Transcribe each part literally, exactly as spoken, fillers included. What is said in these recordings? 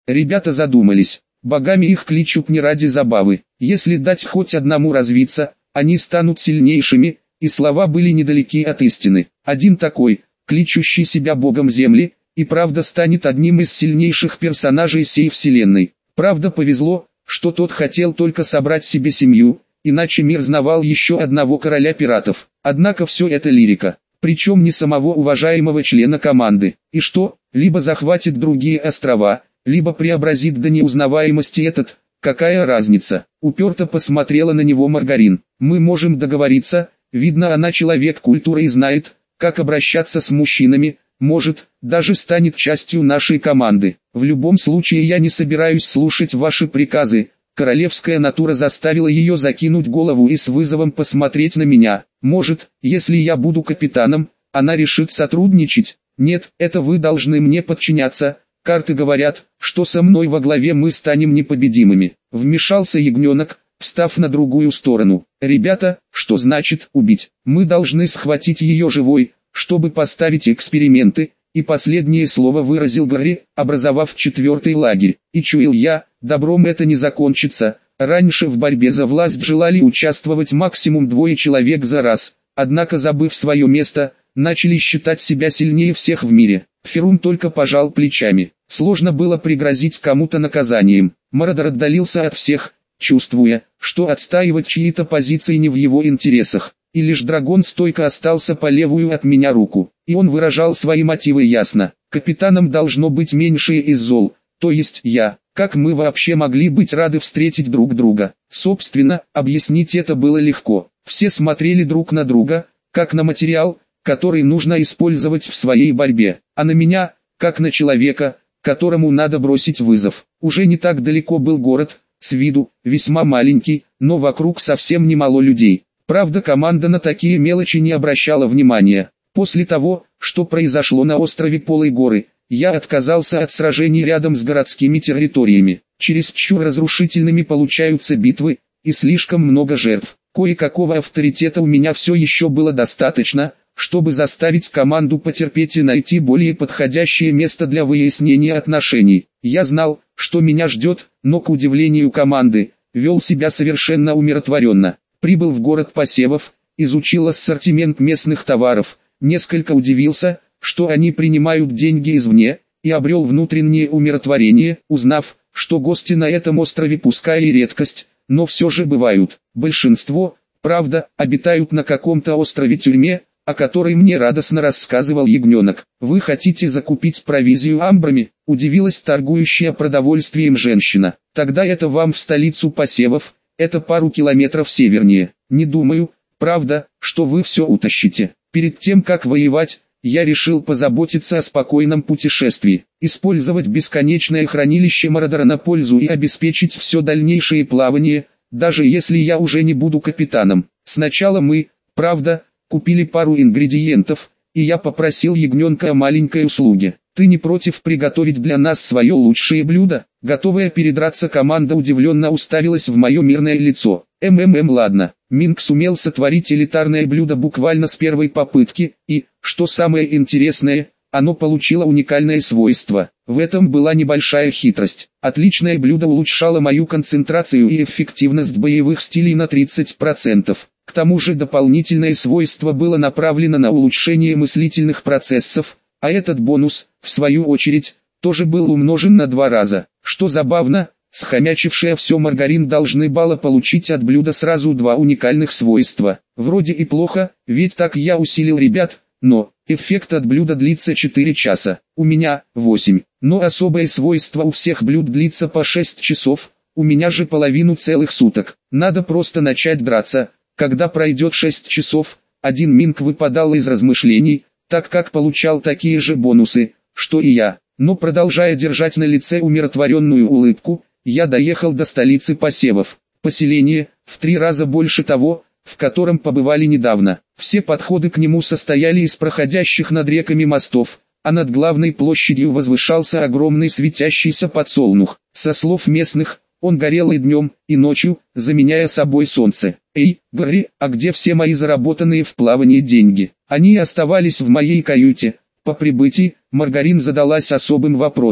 Ребята задумались. Богами их кличут не ради забавы. Если дать хоть одному развиться, они станут сильнейшими, и слова были недалеки от истины. Один такой, кличущий себя богом земли, и правда станет одним из сильнейших персонажей сей вселенной. Правда повезло, что тот хотел только собрать себе семью, иначе мир знавал еще одного короля пиратов. Однако все это лирика, причем не самого уважаемого члена команды. И что, либо захватит другие острова, либо преобразит до неузнаваемости этот, какая разница? Уперто посмотрела на него Маргарин. Мы можем договориться, видно она человек культуры и знает, как обращаться с мужчинами, может, даже станет частью нашей команды. В любом случае я не собираюсь слушать ваши приказы. Королевская натура заставила ее закинуть голову и с вызовом посмотреть на меня. Может, если я буду капитаном, она решит сотрудничать? Нет, это вы должны мне подчиняться. Карты говорят, что со мной во главе мы станем непобедимыми. Вмешался ягненок, встав на другую сторону. Ребята, что значит убить? Мы должны схватить ее живой, чтобы поставить эксперименты. И последнее слово выразил Гарри, образовав четвертый лагерь. И чуял я, добром это не закончится. Раньше в борьбе за власть желали участвовать максимум двое человек за раз. Однако, забыв свое место, начали считать себя сильнее всех в мире. Ферум только пожал плечами. Сложно было пригрозить кому-то наказанием. Мародер отдалился от всех, чувствуя, что отстаивать чьи-то позиции не в его интересах. И лишь Драгон стойко остался по левую от меня руку. И он выражал свои мотивы ясно. Капитаном должно быть меньшее из зол, то есть я. Как мы вообще могли быть рады встретить друг друга? Собственно, объяснить это было легко. Все смотрели друг на друга, как на материал, который нужно использовать в своей борьбе, а на меня, как на человека, которому надо бросить вызов. Уже не так далеко был город, с виду, весьма маленький, но вокруг совсем немало людей. Правда, команда на такие мелочи не обращала внимания. После того, что произошло на острове Полой горы, я отказался от сражений рядом с городскими территориями. Чересчур разрушительными получаются битвы, и слишком много жертв. Кое-какого авторитета у меня все еще было достаточно, чтобы заставить команду потерпеть и найти более подходящее место для выяснения отношений. Я знал, что меня ждет, но к удивлению команды, вел себя совершенно умиротворенно. Прибыл в город посевов, изучил ассортимент местных товаров, несколько удивился, что они принимают деньги извне, и обрел внутреннее умиротворение, узнав, что гости на этом острове пускай и редкость, но все же бывают. Большинство, правда, обитают на каком-то острове-тюрьме, о которой мне радостно рассказывал ягненок. «Вы хотите закупить провизию амбрами?» – удивилась торгующая продовольствием женщина. «Тогда это вам в столицу посевов, это пару километров севернее. Не думаю, правда, что вы все утащите. Перед тем как воевать, я решил позаботиться о спокойном путешествии, использовать бесконечное хранилище Мародера на пользу и обеспечить все дальнейшее плавание, даже если я уже не буду капитаном. Сначала мы, правда, купили пару ингредиентов, и я попросил ягненка о маленькой услуге. Ты не против приготовить для нас свое лучшее блюдо?» Готовая передраться команда удивленно уставилась в мое мирное лицо. «МММ ладно». Минг сумел сотворить элитарное блюдо буквально с первой попытки, и, что самое интересное, оно получило уникальное свойство. В этом была небольшая хитрость. Отличное блюдо улучшало мою концентрацию и эффективность боевых стилей на тридцать процентов. К тому же дополнительное свойство было направлено на улучшение мыслительных процессов, а этот бонус, в свою очередь, тоже был умножен на два раза. Что забавно, схомячившая все Маргарин должны было получить от блюда сразу два уникальных свойства. Вроде и плохо, ведь так я усилил ребят, но эффект от блюда длится четыре часа, у меня восемь. Но особое свойство у всех блюд длится по шесть часов, у меня же половину целых суток. Надо просто начать драться. Когда пройдет шесть часов, один Минг выпадал из размышлений, так как получал такие же бонусы, что и я. Но продолжая держать на лице умиротворенную улыбку, я доехал до столицы посевов. Поселение, в три раза больше того, в котором побывали недавно. Все подходы к нему состояли из проходящих над реками мостов, а над главной площадью возвышался огромный светящийся подсолнух. Со слов местных, он горел и днем, и ночью, заменяя собой солнце. «Эй, Гарри, а где все мои заработанные в плавании деньги?» Они оставались в моей каюте. По прибытии, Маргарин задалась особым вопросом.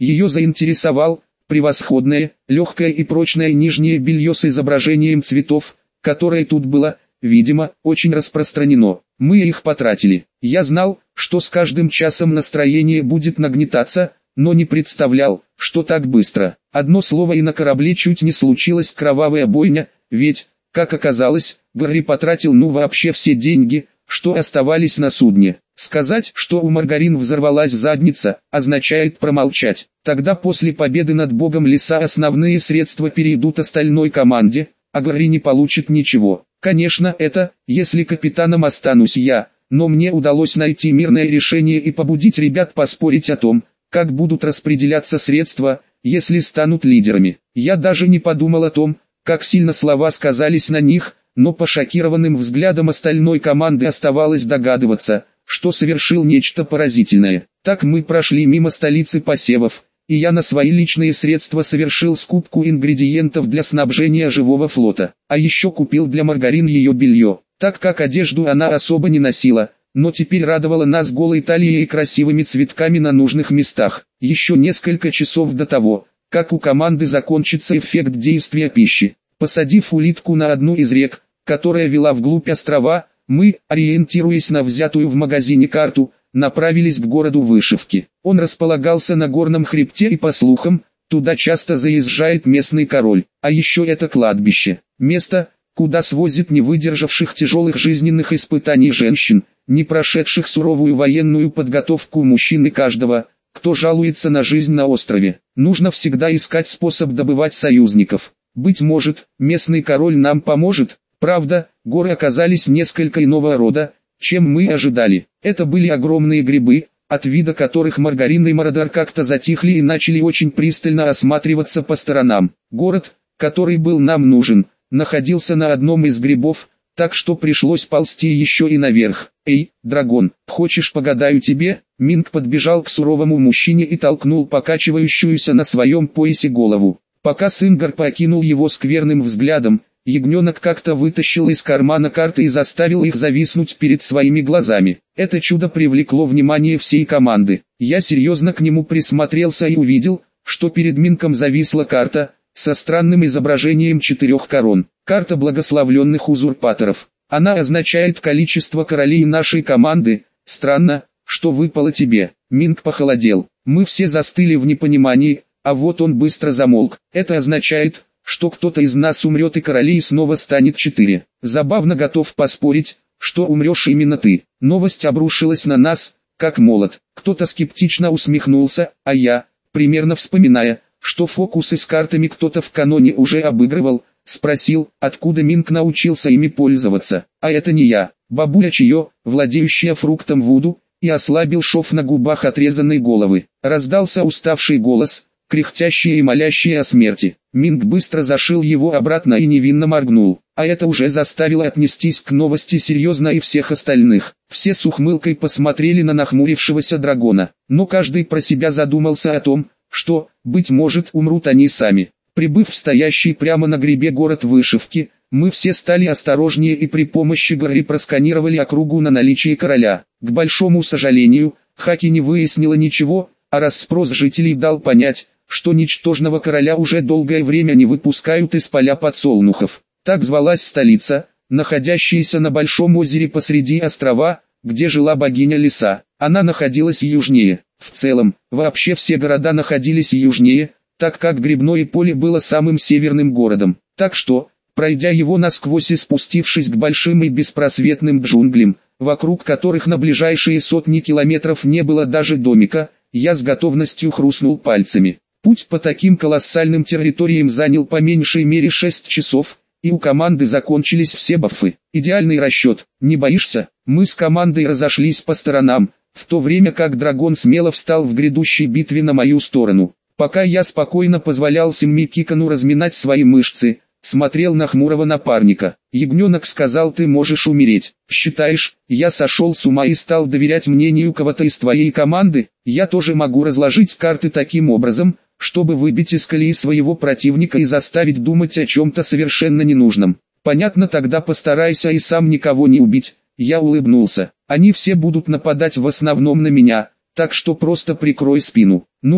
Ее заинтересовал превосходное, легкое и прочное нижнее белье с изображением цветов, которое тут было, видимо, очень распространено. Мы их потратили. Я знал, что с каждым часом настроение будет нагнетаться, но не представлял, что так быстро. Одно слово и на корабле чуть не случилась кровавая бойня, ведь, как оказалось, Гарри потратил ну вообще все деньги, что оставались на судне. Сказать, что у Маргарин взорвалась задница, означает промолчать. Тогда после победы над богом леса основные средства перейдут остальной команде, а Гарри не получит ничего. Конечно, это, если капитаном останусь я, но мне удалось найти мирное решение и побудить ребят поспорить о том, как будут распределяться средства, если станут лидерами. Я даже не подумал о том, как сильно слова сказались на них, но по шокированным взглядам остальной команды оставалось догадываться, что совершил нечто поразительное. Так мы прошли мимо столицы посевов, и я на свои личные средства совершил скупку ингредиентов для снабжения живого флота. А еще купил для Маргарин ее белье, так как одежду она особо не носила, но теперь радовала нас голой талией и красивыми цветками на нужных местах. Еще несколько часов до того, как у команды закончится эффект действия пищи, посадив улитку на одну из рек, которая вела вглубь острова, мы, ориентируясь на взятую в магазине карту, направились к городу Вышивки. Он располагался на горном хребте и, по слухам, туда часто заезжает местный король. А еще это кладбище, место, куда свозят не выдержавших тяжелых жизненных испытаний женщин, не прошедших суровую военную подготовку мужчин и каждого, кто жалуется на жизнь на острове. Нужно всегда искать способ добывать союзников. Быть может, местный король нам поможет. Правда, горы оказались несколько иного рода, чем мы ожидали. Это были огромные грибы, от вида которых Маргарин и Мародер как-то затихли и начали очень пристально осматриваться по сторонам. Город, который был нам нужен, находился на одном из грибов, так что пришлось ползти еще и наверх. «Эй, дракон, хочешь погадаю тебе?» Минг подбежал к суровому мужчине и толкнул покачивающуюся на своем поясе голову. Пока Сингар покинул его скверным взглядом, ягненок как-то вытащил из кармана карты и заставил их зависнуть перед своими глазами. Это чудо привлекло внимание всей команды. Я серьезно к нему присмотрелся и увидел, что перед Минком зависла карта, со странным изображением четырех корон. Карта благословленных узурпаторов. Она означает количество королей нашей команды. Странно, что выпало тебе. Минк похолодел. Мы все застыли в непонимании, а вот он быстро замолк. Это означает, что кто-то из нас умрет и королей снова станет четыре. Забавно, готов поспорить, что умрешь именно ты. Новость обрушилась на нас, как молот. Кто-то скептично усмехнулся, а я, примерно вспоминая, что фокусы с картами кто-то в каноне уже обыгрывал, спросил, откуда Минк научился ими пользоваться. А это не я, бабуля Чио, владеющая фруктом вуду, и ослабил шов на губах отрезанной головы. Раздался уставший голос, кряхтящий и молящий о смерти. Минг быстро зашил его обратно и невинно моргнул. А это уже заставило отнестись к новости серьезно и всех остальных. Все с ухмылкой посмотрели на нахмурившегося дракона, но каждый про себя задумался о том, что, быть может, умрут они сами. Прибыв в стоящий прямо на гребе город Вышивки, мы все стали осторожнее и при помощи Гарри просканировали округу на наличие короля. К большому сожалению, Хаки не выяснила ничего, а расспрос жителей дал понять, что ничтожного короля уже долгое время не выпускают из поля подсолнухов. Так звалась столица, находящаяся на большом озере посреди острова, где жила богиня леса. Она находилась южнее. В целом, вообще все города находились южнее, так как Грибное поле было самым северным городом. Так что, пройдя его насквозь и спустившись к большим и беспросветным джунглям, вокруг которых на ближайшие сотни километров не было даже домика, я с готовностью хрустнул пальцами. Путь по таким колоссальным территориям занял по меньшей мере шесть часов, и у команды закончились все бафы. Идеальный расчет, не боишься? Мы с командой разошлись по сторонам, в то время как дракон смело встал в грядущей битве на мою сторону. Пока я спокойно позволял Симми Кикану разминать свои мышцы, смотрел на хмурого напарника. Ягненок сказал: ты можешь умереть. Считаешь, я сошел с ума и стал доверять мнению кого-то из твоей команды? Я тоже могу разложить карты таким образом, чтобы выбить из колеи своего противника и заставить думать о чем-то совершенно ненужном. Понятно, тогда постарайся и сам никого не убить. Я улыбнулся. Они все будут нападать в основном на меня, так что просто прикрой спину. Ну,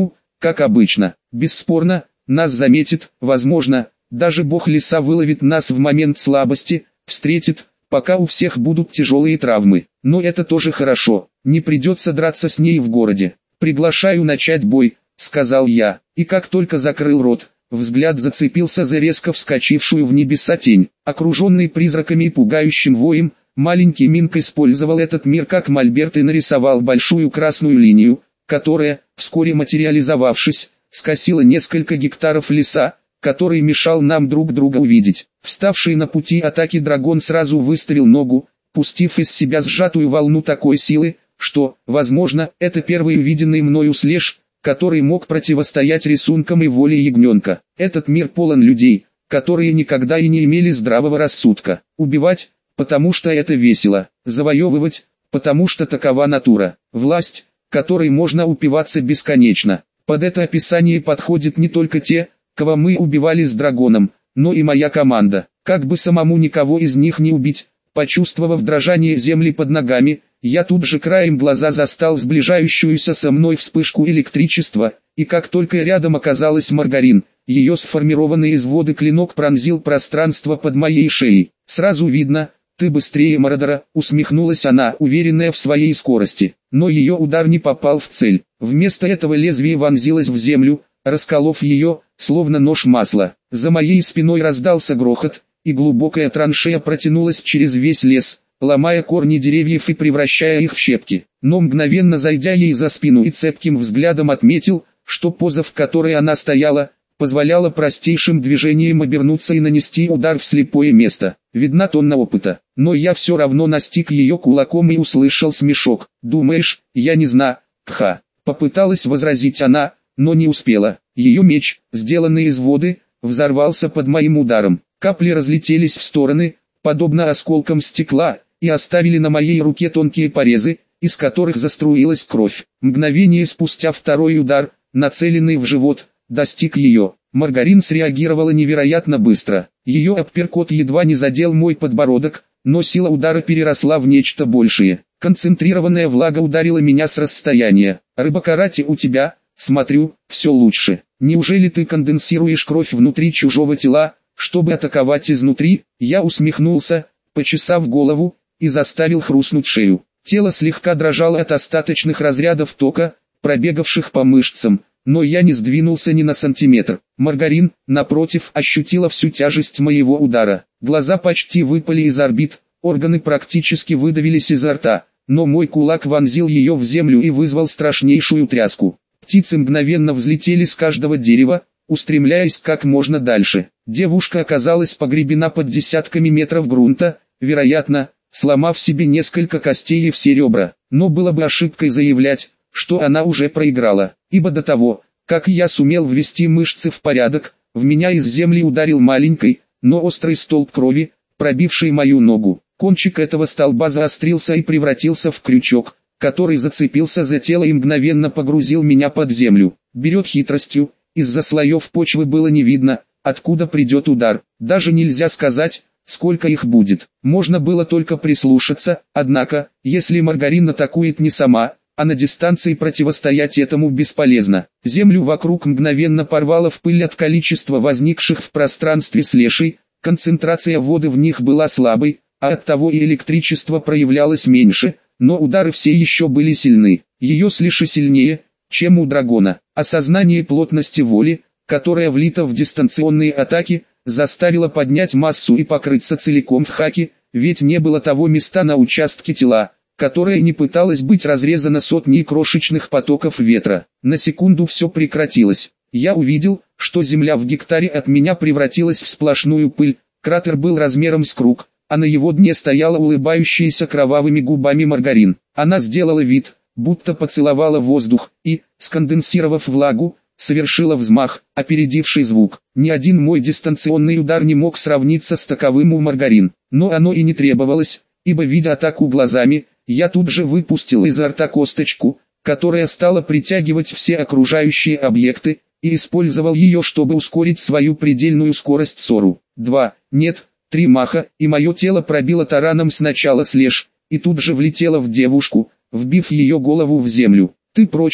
как обычно. Бесспорно, нас заметит, возможно, даже бог леса выловит нас в момент слабости, встретит, пока у всех будут тяжелые травмы. Но это тоже хорошо, не придется драться с ней в городе. «Приглашаю начать бой», — сказал я, и как только закрыл рот, взгляд зацепился за резко вскочившую в небеса тень. Окруженный призраками и пугающим воем, маленький Минк использовал этот мир как мольберт и нарисовал большую красную линию, которая, вскоре материализовавшись, скосила несколько гектаров леса, который мешал нам друг друга увидеть. Вставший на пути атаки дракон сразу выставил ногу, пустив из себя сжатую волну такой силы, что, возможно, это первый увиденный мною слэш, который мог противостоять рисункам и воле ягненка. Этот мир полон людей, которые никогда и не имели здравого рассудка. Убивать, потому что это весело. Завоевывать, потому что такова натура. Власть, которой можно упиваться бесконечно. Под это описание подходят не только те, кого мы убивали с драконом, но и моя команда. Как бы самому никого из них не убить, почувствовав дрожание земли под ногами, я тут же краем глаза застал сближающуюся со мной вспышку электричества, и как только рядом оказалась Маргарин, ее сформированный из воды клинок пронзил пространство под моей шеей. «Сразу видно, ты быстрее Мородора», — усмехнулась она, уверенная в своей скорости. Но ее удар не попал в цель. Вместо этого лезвие вонзилось в землю, расколов ее, словно нож масла. За моей спиной раздался грохот, и глубокая траншея протянулась через весь лес, ломая корни деревьев и превращая их в щепки. Но мгновенно зайдя ей за спину и цепким взглядом отметил, что поза, в которой она стояла, позволяла простейшим движением обернуться и нанести удар в слепое место. Видна тонна опыта. Но я все равно настиг ее кулаком и услышал смешок. «Думаешь, я не знаю?» «Кха!» Попыталась возразить она, но не успела. Ее меч, сделанный из воды, взорвался под моим ударом. Капли разлетелись в стороны, подобно осколкам стекла, и оставили на моей руке тонкие порезы, из которых заструилась кровь. Мгновение спустя второй удар, нацеленный в живот, достиг ее. Маргарин среагировала невероятно быстро. Ее апперкот едва не задел мой подбородок, но сила удара переросла в нечто большее. Концентрированная влага ударила меня с расстояния. «Рыба-карате у тебя, смотрю, все лучше. Неужели ты конденсируешь кровь внутри чужого тела, чтобы атаковать изнутри?» Я усмехнулся, почесав голову, и заставил хрустнуть шею. Тело слегка дрожало от остаточных разрядов тока, пробегавших по мышцам, но я не сдвинулся ни на сантиметр. Маргарин, напротив, ощутила всю тяжесть моего удара. Глаза почти выпали из орбит, органы практически выдавились изо рта, но мой кулак вонзил ее в землю и вызвал страшнейшую тряску. Птицы мгновенно взлетели с каждого дерева, устремляясь как можно дальше. Девушка оказалась погребена под десятками метров грунта, вероятно, сломав себе несколько костей и все ребра. Но было бы ошибкой заявлять, что она уже проиграла, ибо до того, как я сумел ввести мышцы в порядок, в меня из земли ударил маленький, но острый столб крови, пробивший мою ногу. Кончик этого столба заострился и превратился в крючок, который зацепился за тело и мгновенно погрузил меня под землю. Берет хитростью, из-за слоев почвы было не видно, откуда придет удар. Даже нельзя сказать, сколько их будет. Можно было только прислушаться, однако, если Маргарин атакует не сама, а на дистанции противостоять этому бесполезно. Землю вокруг мгновенно порвало в пыль от количества возникших в пространстве слэшей, концентрация воды в них была слабой, а оттого и электричество проявлялось меньше, но удары все еще были сильны. Ее слэши сильнее, чем у дракона. Осознание плотности воли, которая влита в дистанционные атаки, заставило поднять массу и покрыться целиком в хаке, ведь не было того места на участке тела, которое не пыталось быть разрезано сотней крошечных потоков ветра. На секунду все прекратилось. Я увидел, что земля в гектаре от меня превратилась в сплошную пыль, кратер был размером с круг, а на его дне стояла улыбающаяся кровавыми губами Маргарин. Она сделала вид, будто поцеловала воздух, и, сконденсировав влагу, совершила взмах, опередивший звук. Ни один мой дистанционный удар не мог сравниться с таковым у Маргарин, но оно и не требовалось, ибо, видя атаку глазами, я тут же выпустил изо рта косточку, которая стала притягивать все окружающие объекты, и использовал ее, чтобы ускорить свою предельную скорость Сору. Два, нет, три маха, и мое тело пробило тараном сначала слэш, и тут же влетело в девушку, вбив ее голову в землю. «Ты прочная»,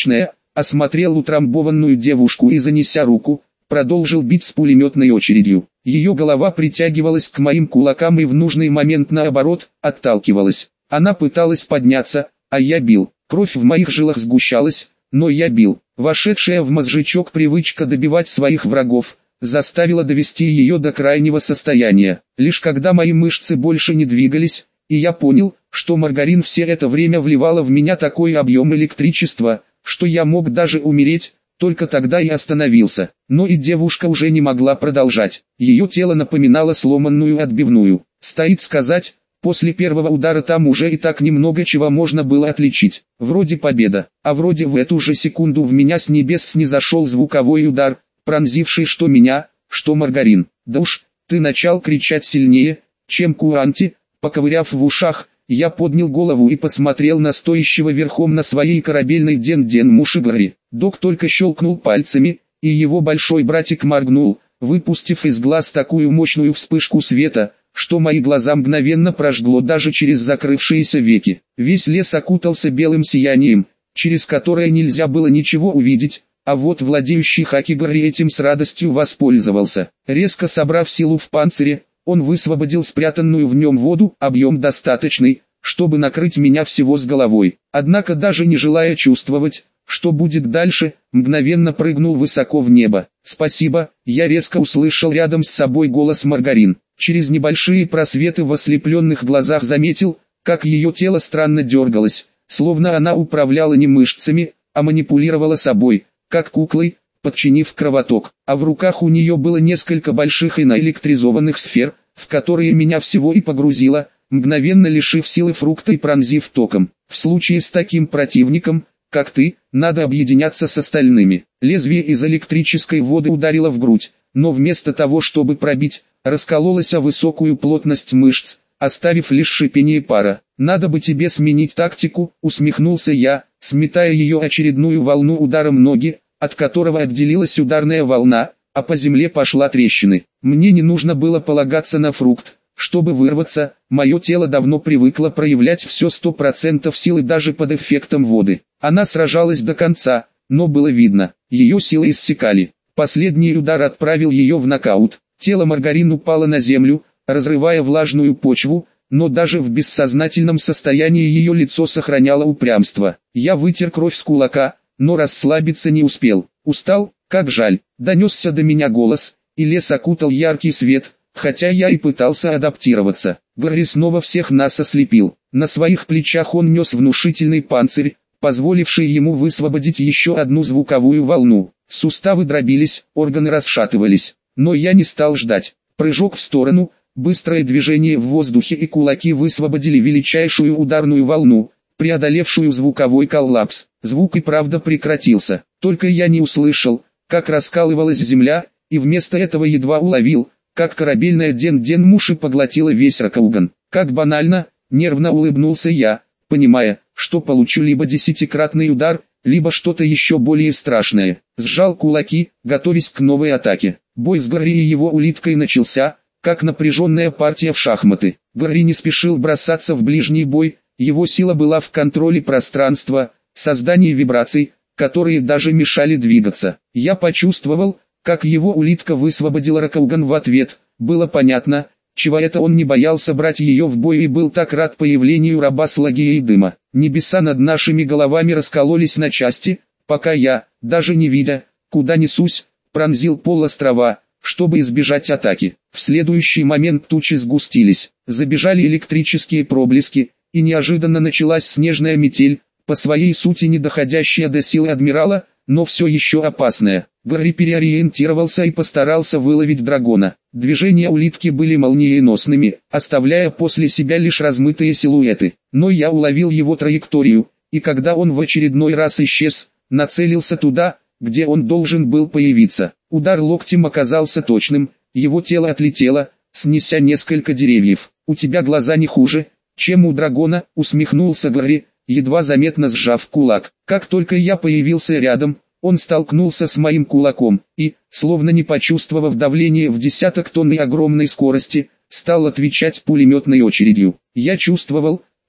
осмотрел утрамбованную девушку и, занеся руку, продолжил бить с пулеметной очередью. Ее голова притягивалась к моим кулакам и в нужный момент наоборот, отталкивалась. Она пыталась подняться, а я бил. Кровь в моих жилах сгущалась, но я бил. Вошедшая в мозжечок привычка добивать своих врагов заставила довести ее до крайнего состояния. Лишь когда мои мышцы больше не двигались, и я понял, что маргарин все это время вливала в меня такой объем электричества, что я мог даже умереть, только тогда и остановился. Но и девушка уже не могла продолжать. Ее тело напоминало сломанную отбивную. Стоит сказать, после первого удара там уже и так немного чего можно было отличить. Вроде победа, а вроде в эту же секунду в меня с небес снизошел звуковой удар, пронзивший что меня, что маргарин. Да уж, ты начал кричать сильнее, чем Куанти. Поковыряв в ушах, я поднял голову и посмотрел на стоящего верхом на своей корабельной Ден-Ден Мушигари. Док только щелкнул пальцами, и его большой братик моргнул, выпустив из глаз такую мощную вспышку света, что мои глаза мгновенно прожгло даже через закрывшиеся веки. Весь лес окутался белым сиянием, через которое нельзя было ничего увидеть, а вот владеющий Хакигари этим с радостью воспользовался. Резко собрав силу в панцире, он высвободил спрятанную в нем воду, объем достаточный, чтобы накрыть меня всего с головой. Однако даже не желая чувствовать, что будет дальше, мгновенно прыгнул высоко в небо. «Спасибо», я резко услышал рядом с собой голос Маргарин. Через небольшие просветы в ослепленных глазах заметил, как ее тело странно дергалось, словно она управляла не мышцами, а манипулировала собой, как куклой, подчинив кровоток, а в руках у нее было несколько больших и наэлектризованных сфер, в которые меня всего и погрузило, мгновенно лишив силы фрукта и пронзив током. В случае с таким противником, как ты, надо объединяться с остальными. Лезвие из электрической воды ударило в грудь, но вместо того, чтобы пробить, раскололось о высокую плотность мышц, оставив лишь шипение пара. «Надо бы тебе сменить тактику», усмехнулся я, сметая ее очередную волну ударом ноги, от которого отделилась ударная волна, а по земле пошла трещины. Мне не нужно было полагаться на фрукт, чтобы вырваться, мое тело давно привыкло проявлять все сто процентов силы даже под эффектом воды. Она сражалась до конца, но было видно, ее силы иссякали. Последний удар отправил ее в нокаут. Тело Маргарин упало на землю, разрывая влажную почву, но даже в бессознательном состоянии ее лицо сохраняло упрямство. Я вытер кровь с кулака, но расслабиться не успел. Устал, как жаль, донесся до меня голос, и лес окутал яркий свет, хотя я и пытался адаптироваться. Гарри снова всех нас ослепил. На своих плечах он нес внушительный панцирь, позволивший ему высвободить еще одну звуковую волну. Суставы дробились, органы расшатывались, но я не стал ждать. Прыжок в сторону, быстрое движение в воздухе и кулаки высвободили величайшую ударную волну, преодолевшую звуковой коллапс. Звук и правда прекратился, только я не услышал, как раскалывалась земля, и вместо этого едва уловил, как корабельная Ден-Ден Муши поглотила весь Ракауган. Как банально, нервно улыбнулся я, понимая, что получу либо десятикратный удар, либо что-то еще более страшное. Сжал кулаки, готовясь к новой атаке. Бой с Гарри и его улиткой начался, как напряженная партия в шахматы. Гарри не спешил бросаться в ближний бой, его сила была в контроле пространства, создании вибраций, которые даже мешали двигаться. Я почувствовал, как его улитка высвободила Ракауган в ответ. Было понятно, чего это он не боялся брать ее в бой и был так рад появлению раба Слагия и дыма. Небеса над нашими головами раскололись на части, пока я, даже не видя, куда несусь, пронзил пол острова, чтобы избежать атаки. В следующий момент тучи сгустились, забежали электрические проблески, и неожиданно началась снежная метель, по своей сути не доходящая до силы адмирала, но все еще опасная. Гарри переориентировался и постарался выловить дракона. Движения улитки были молниеносными, оставляя после себя лишь размытые силуэты. Но я уловил его траекторию, и когда он в очередной раз исчез, нацелился туда, где он должен был появиться. Удар локтем оказался точным, его тело отлетело, снеся несколько деревьев. «У тебя глаза не хуже, чем у дракона», усмехнулся Гарри, едва заметно сжав кулак. Как только я появился рядом, он столкнулся с моим кулаком и, словно не почувствовав давление в десяток тонн и огромной скорости, стал отвечать пулеметной очередью. Я чувствовал,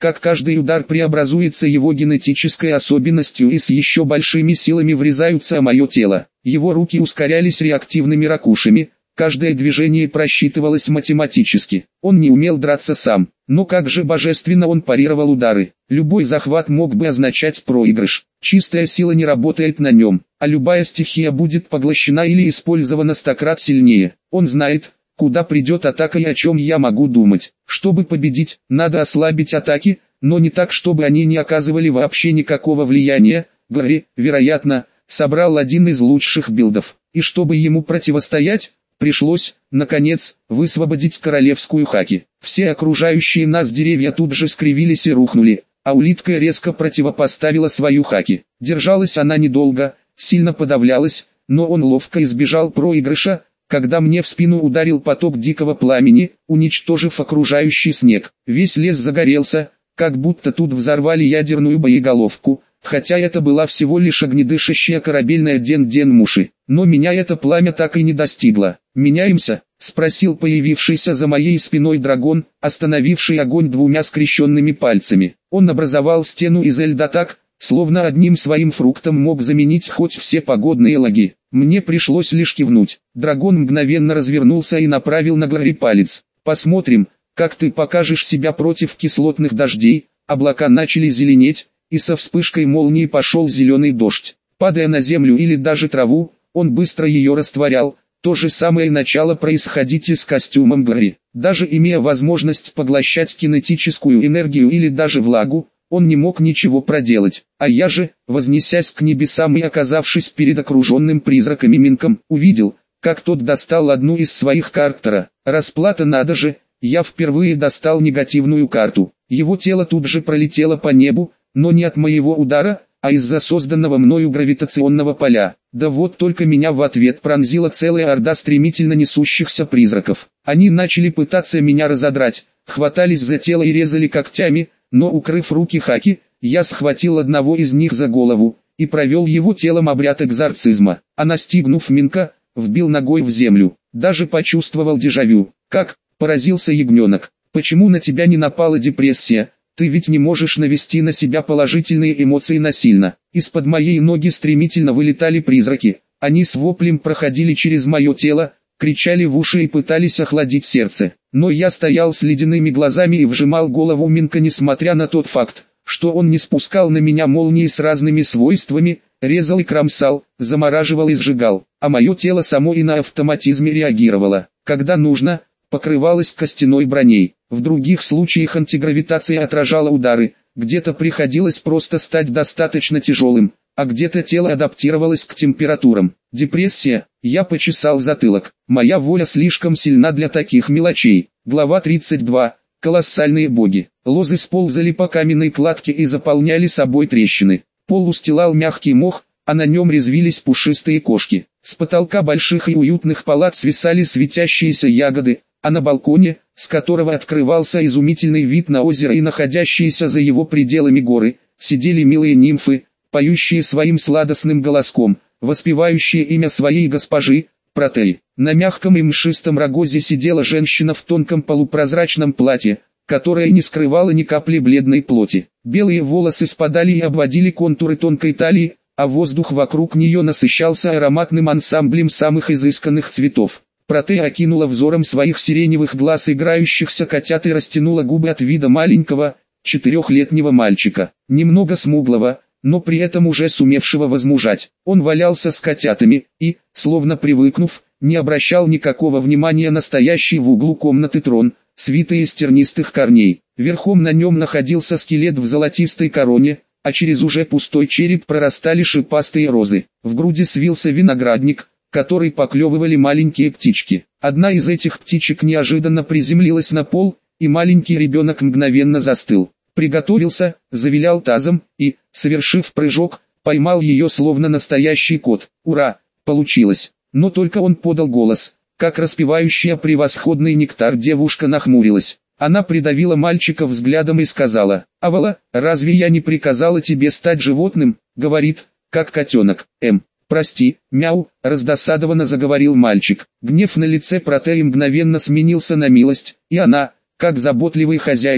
как каждый удар преобразуется его генетической особенностью и с еще большими силами врезаются о мое тело. Его руки ускорялись реактивными ракушами, каждое движение просчитывалось математически. Он не умел драться сам, но как же божественно он парировал удары. Любой захват мог бы означать проигрыш. Чистая сила не работает на нем, а любая стихия будет поглощена или использована стократ сильнее. Он знает, куда придет атака и о чем я могу думать. Чтобы победить, надо ослабить атаки, но не так, чтобы они не оказывали вообще никакого влияния. Гарри, вероятно, собрал один из лучших билдов, и чтобы ему противостоять, пришлось, наконец, высвободить королевскую хаки. Все окружающие нас деревья тут же скривились и рухнули, а улитка резко противопоставила свою хаки. Держалась она недолго, сильно подавлялась, но он ловко избежал проигрыша, когда мне в спину ударил поток дикого пламени, уничтожив окружающий снег. Весь лес загорелся, как будто тут взорвали ядерную боеголовку, хотя это была всего лишь огнедышащая корабельная ден-ден-муши. Но меня это пламя так и не достигло. «Меняемся?» — спросил появившийся за моей спиной дракон, остановивший огонь двумя скрещенными пальцами. Он образовал стену из льда так, словно одним своим фруктом мог заменить хоть все погодные лаги. Мне пришлось лишь кивнуть. Дракон мгновенно развернулся и направил на Гарри палец. «Посмотрим, как ты покажешь себя против кислотных дождей». Облака начали зеленеть, и со вспышкой молнии пошел зеленый дождь. Падая на землю или даже траву, он быстро ее растворял. То же самое начало происходить и с костюмом Гарри. Даже имея возможность поглощать кинетическую энергию или даже влагу, он не мог ничего проделать. А я же, вознесясь к небесам и оказавшись перед окруженным призраками Минком, увидел, как тот достал одну из своих карт Таро. Расплата надо же, я впервые достал негативную карту. Его тело тут же пролетело по небу, но не от моего удара, а из-за созданного мною гравитационного поля. Да вот только меня в ответ пронзила целая орда стремительно несущихся призраков. Они начали пытаться меня разодрать, хватались за тело и резали когтями, но укрыв руки хаки, я схватил одного из них за голову и провел его телом обряд экзорцизма, а настигнув Минка, вбил ногой в землю. Даже почувствовал дежавю. «Как?» — поразился ягненок. «Почему на тебя не напала депрессия? Ты ведь не можешь навести на себя положительные эмоции насильно». Из-под моей ноги стремительно вылетали призраки. Они с воплем проходили через мое тело, кричали в уши и пытались охладить сердце. Но я стоял с ледяными глазами и вжимал голову Минка, несмотря на тот факт, что он не спускал на меня молнии с разными свойствами, резал и кромсал, замораживал и сжигал, а мое тело само и на автоматизме реагировало, когда нужно, покрывалось костяной броней. В других случаях антигравитация отражала удары, где-то приходилось просто стать достаточно тяжелым, а где-то тело адаптировалось к температурам. Депрессия, я почесал затылок, моя воля слишком сильна для таких мелочей. Глава тридцать два. Колоссальные боги. Лозы сползали по каменной кладке и заполняли собой трещины. Пол устилал мягкий мох, а на нем резвились пушистые кошки. С потолка больших и уютных палат свисали светящиеся ягоды, а на балконе, с которого открывался изумительный вид на озеро и находящиеся за его пределами горы, сидели милые нимфы, поющие своим сладостным голоском, воспевающие имя своей госпожи, Протеи. На мягком и мшистом рогозе сидела женщина в тонком полупрозрачном платье, которое не скрывало ни капли бледной плоти. Белые волосы спадали и обводили контуры тонкой талии, а воздух вокруг нее насыщался ароматным ансамблем самых изысканных цветов. Протея окинула взором своих сиреневых глаз играющихся котят и растянула губы от вида маленького, четырехлетнего мальчика, немного смуглого, но при этом уже сумевшего возмужать. Он валялся с котятами и, словно привыкнув, не обращал никакого внимания на стоящий в углу комнаты трон, свитый из тернистых корней. Верхом на нем находился скелет в золотистой короне, а через уже пустой череп прорастали шипастые розы. В груди свился виноградник, который поклевывали маленькие птички. Одна из этих птичек неожиданно приземлилась на пол, и маленький ребенок мгновенно застыл. Приготовился, завилял тазом и, совершив прыжок, поймал ее словно настоящий кот. Ура, получилось! Но только он подал голос, как распевающая превосходный нектар девушка нахмурилась. Она придавила мальчика взглядом и сказала: «Авала, разве я не приказала тебе стать животным?» Говорит, как котенок. Эм, прости, мяу, раздосадованно заговорил мальчик. Гнев на лице Протеи мгновенно сменился на милость, и она, как заботливая хозяйка,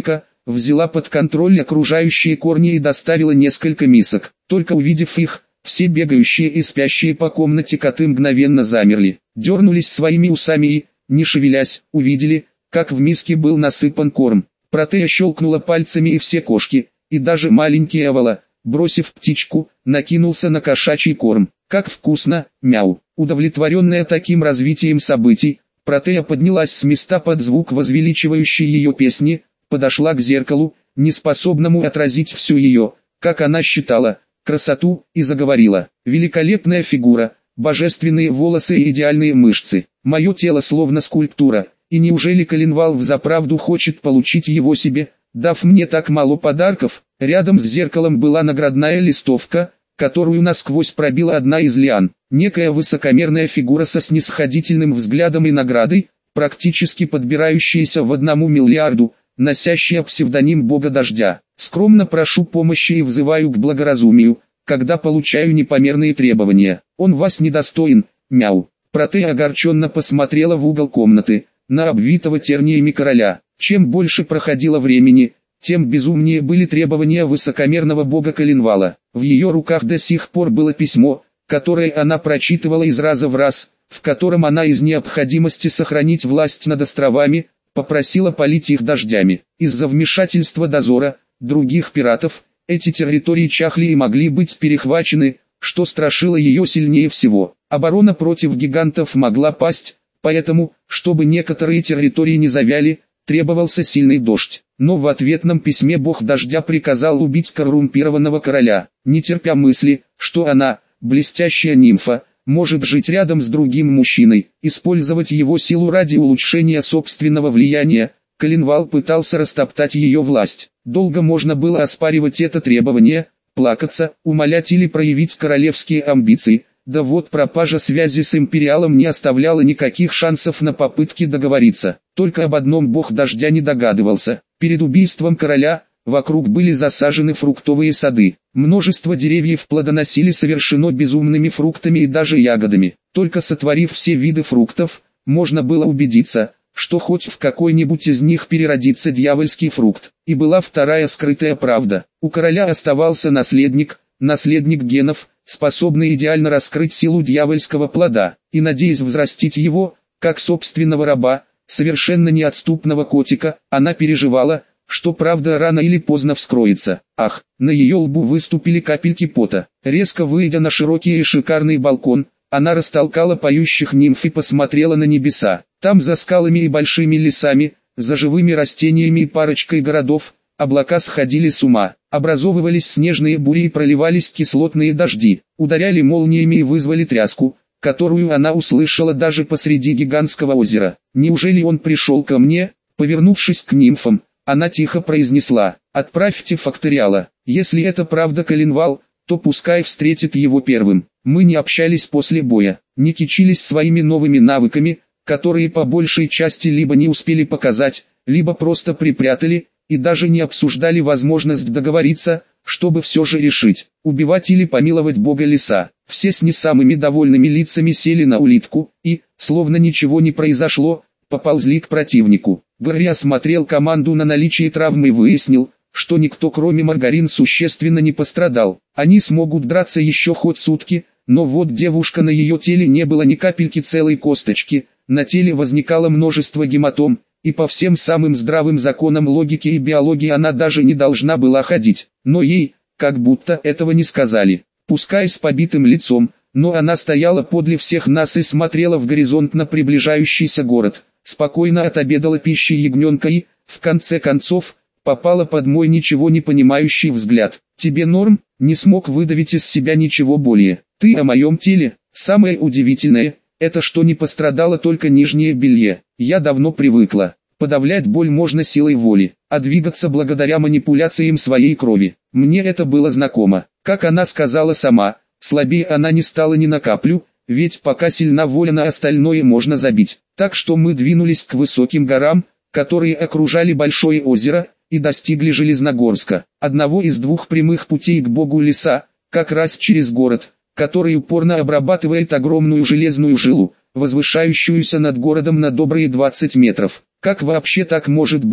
взяла под контроль окружающие корни и доставила несколько мисок. Только увидев их, все бегающие и спящие по комнате коты мгновенно замерли, дернулись своими усами и, не шевелясь, увидели, как в миске был насыпан корм. Протея щелкнула пальцами, и все кошки, и даже маленький Эвола, бросив птичку, накинулся на кошачий корм. Как вкусно, мяу. Удовлетворенная таким развитием событий, Протея поднялась с места под звук возвеличивающей ее песни, подошла к зеркалу, неспособному отразить всю ее, как она считала, красоту, и заговорила. Великолепная фигура, божественные волосы и идеальные мышцы. Мое тело словно скульптура, и неужели Коленвал взаправду хочет получить его себе, дав мне так мало подарков? Рядом с зеркалом была наградная листовка, которую насквозь пробила одна из лиан. Некая высокомерная фигура со снисходительным взглядом и наградой, практически подбирающаяся в одному миллиарду, носящая псевдоним бога дождя. Скромно прошу помощи и взываю к благоразумию, когда получаю непомерные требования. Он вас недостоин, мяу. Протея огорченно посмотрела в угол комнаты, на обвитого терниями короля. Чем больше проходило времени, тем безумнее были требования высокомерного бога Коленвала. В ее руках до сих пор было письмо, которое она прочитывала из раза в раз, в котором она из необходимости сохранить власть над островами, попросила полить их дождями. Из-за вмешательства дозора, других пиратов, эти территории чахли и могли быть перехвачены, что страшило ее сильнее всего. Оборона против гигантов могла пасть, поэтому, чтобы некоторые территории не завяли, требовался сильный дождь. Но в ответном письме бог дождя приказал убить коррумпированного короля, не терпя мысли, что она, блестящая нимфа, может жить рядом с другим мужчиной, использовать его силу ради улучшения собственного влияния. Коленвал пытался растоптать ее власть. Долго можно было оспаривать это требование, плакаться, умолять или проявить королевские амбиции. Да вот пропажа связи с Империалом не оставляла никаких шансов на попытки договориться. Только об одном бог дождя не догадывался. Перед убийством короля, вокруг были засажены фруктовые сады. Множество деревьев плодоносили совершенно безумными фруктами и даже ягодами. Только сотворив все виды фруктов, можно было убедиться, что хоть в какой-нибудь из них переродится дьявольский фрукт. И была вторая скрытая правда. У короля оставался наследник, наследник генов, способный идеально раскрыть силу дьявольского плода, и надеясь взрастить его, как собственного раба, совершенно неотступного котика, она переживала, что правда рано или поздно вскроется. Ах, на ее лбу выступили капельки пота. Резко выйдя на широкий и шикарный балкон, она растолкала поющих нимф и посмотрела на небеса. Там за скалами и большими лесами, за живыми растениями и парочкой городов, облака сходили с ума, образовывались снежные бури и проливались кислотные дожди, ударяли молниями и вызвали тряску, которую она услышала даже посреди гигантского озера. «Неужели он пришел ко мне?» Повернувшись к нимфам, она тихо произнесла: «Отправьте Факториала. Если это правда Коленвал, то пускай встретит его первым». Мы не общались после боя, не кичились своими новыми навыками, которые по большей части либо не успели показать, либо просто припрятали, и даже не обсуждали возможность договориться, чтобы все же решить, убивать или помиловать бога леса. Все с не самыми довольными лицами сели на улитку, и, словно ничего не произошло, поползли к противнику. Гарри осмотрел команду на наличие травмы и выяснил, что никто кроме Маргарин существенно не пострадал. Они смогут драться еще хоть сутки, но вот девушка, на ее теле не было ни капельки целой косточки, на теле возникало множество гематом, и по всем самым здравым законам логики и биологии она даже не должна была ходить. Но ей, как будто этого не сказали. Пускай с побитым лицом, но она стояла подле всех нас и смотрела в горизонт на приближающийся город, спокойно отобедала пищей ягненка и, в конце концов, попала под мой ничего не понимающий взгляд. «Тебе норм?» Не смог выдавить из себя ничего более. «Ты о моем теле?» Самое удивительное, это что не пострадало только нижнее белье. Я давно привыкла. Подавлять боль можно силой воли, а двигаться благодаря манипуляциям своей крови. Мне это было знакомо. Как она сказала сама, слабее она не стала ни на каплю, ведь пока сильна воля, на остальное можно забить. Так что мы двинулись к высоким горам, которые окружали большое озеро, и достигли Железногорска, одного из двух прямых путей к богу леса, как раз через город, который упорно обрабатывает огромную железную жилу, возвышающуюся над городом на добрые двадцать метров. Как вообще так может быть,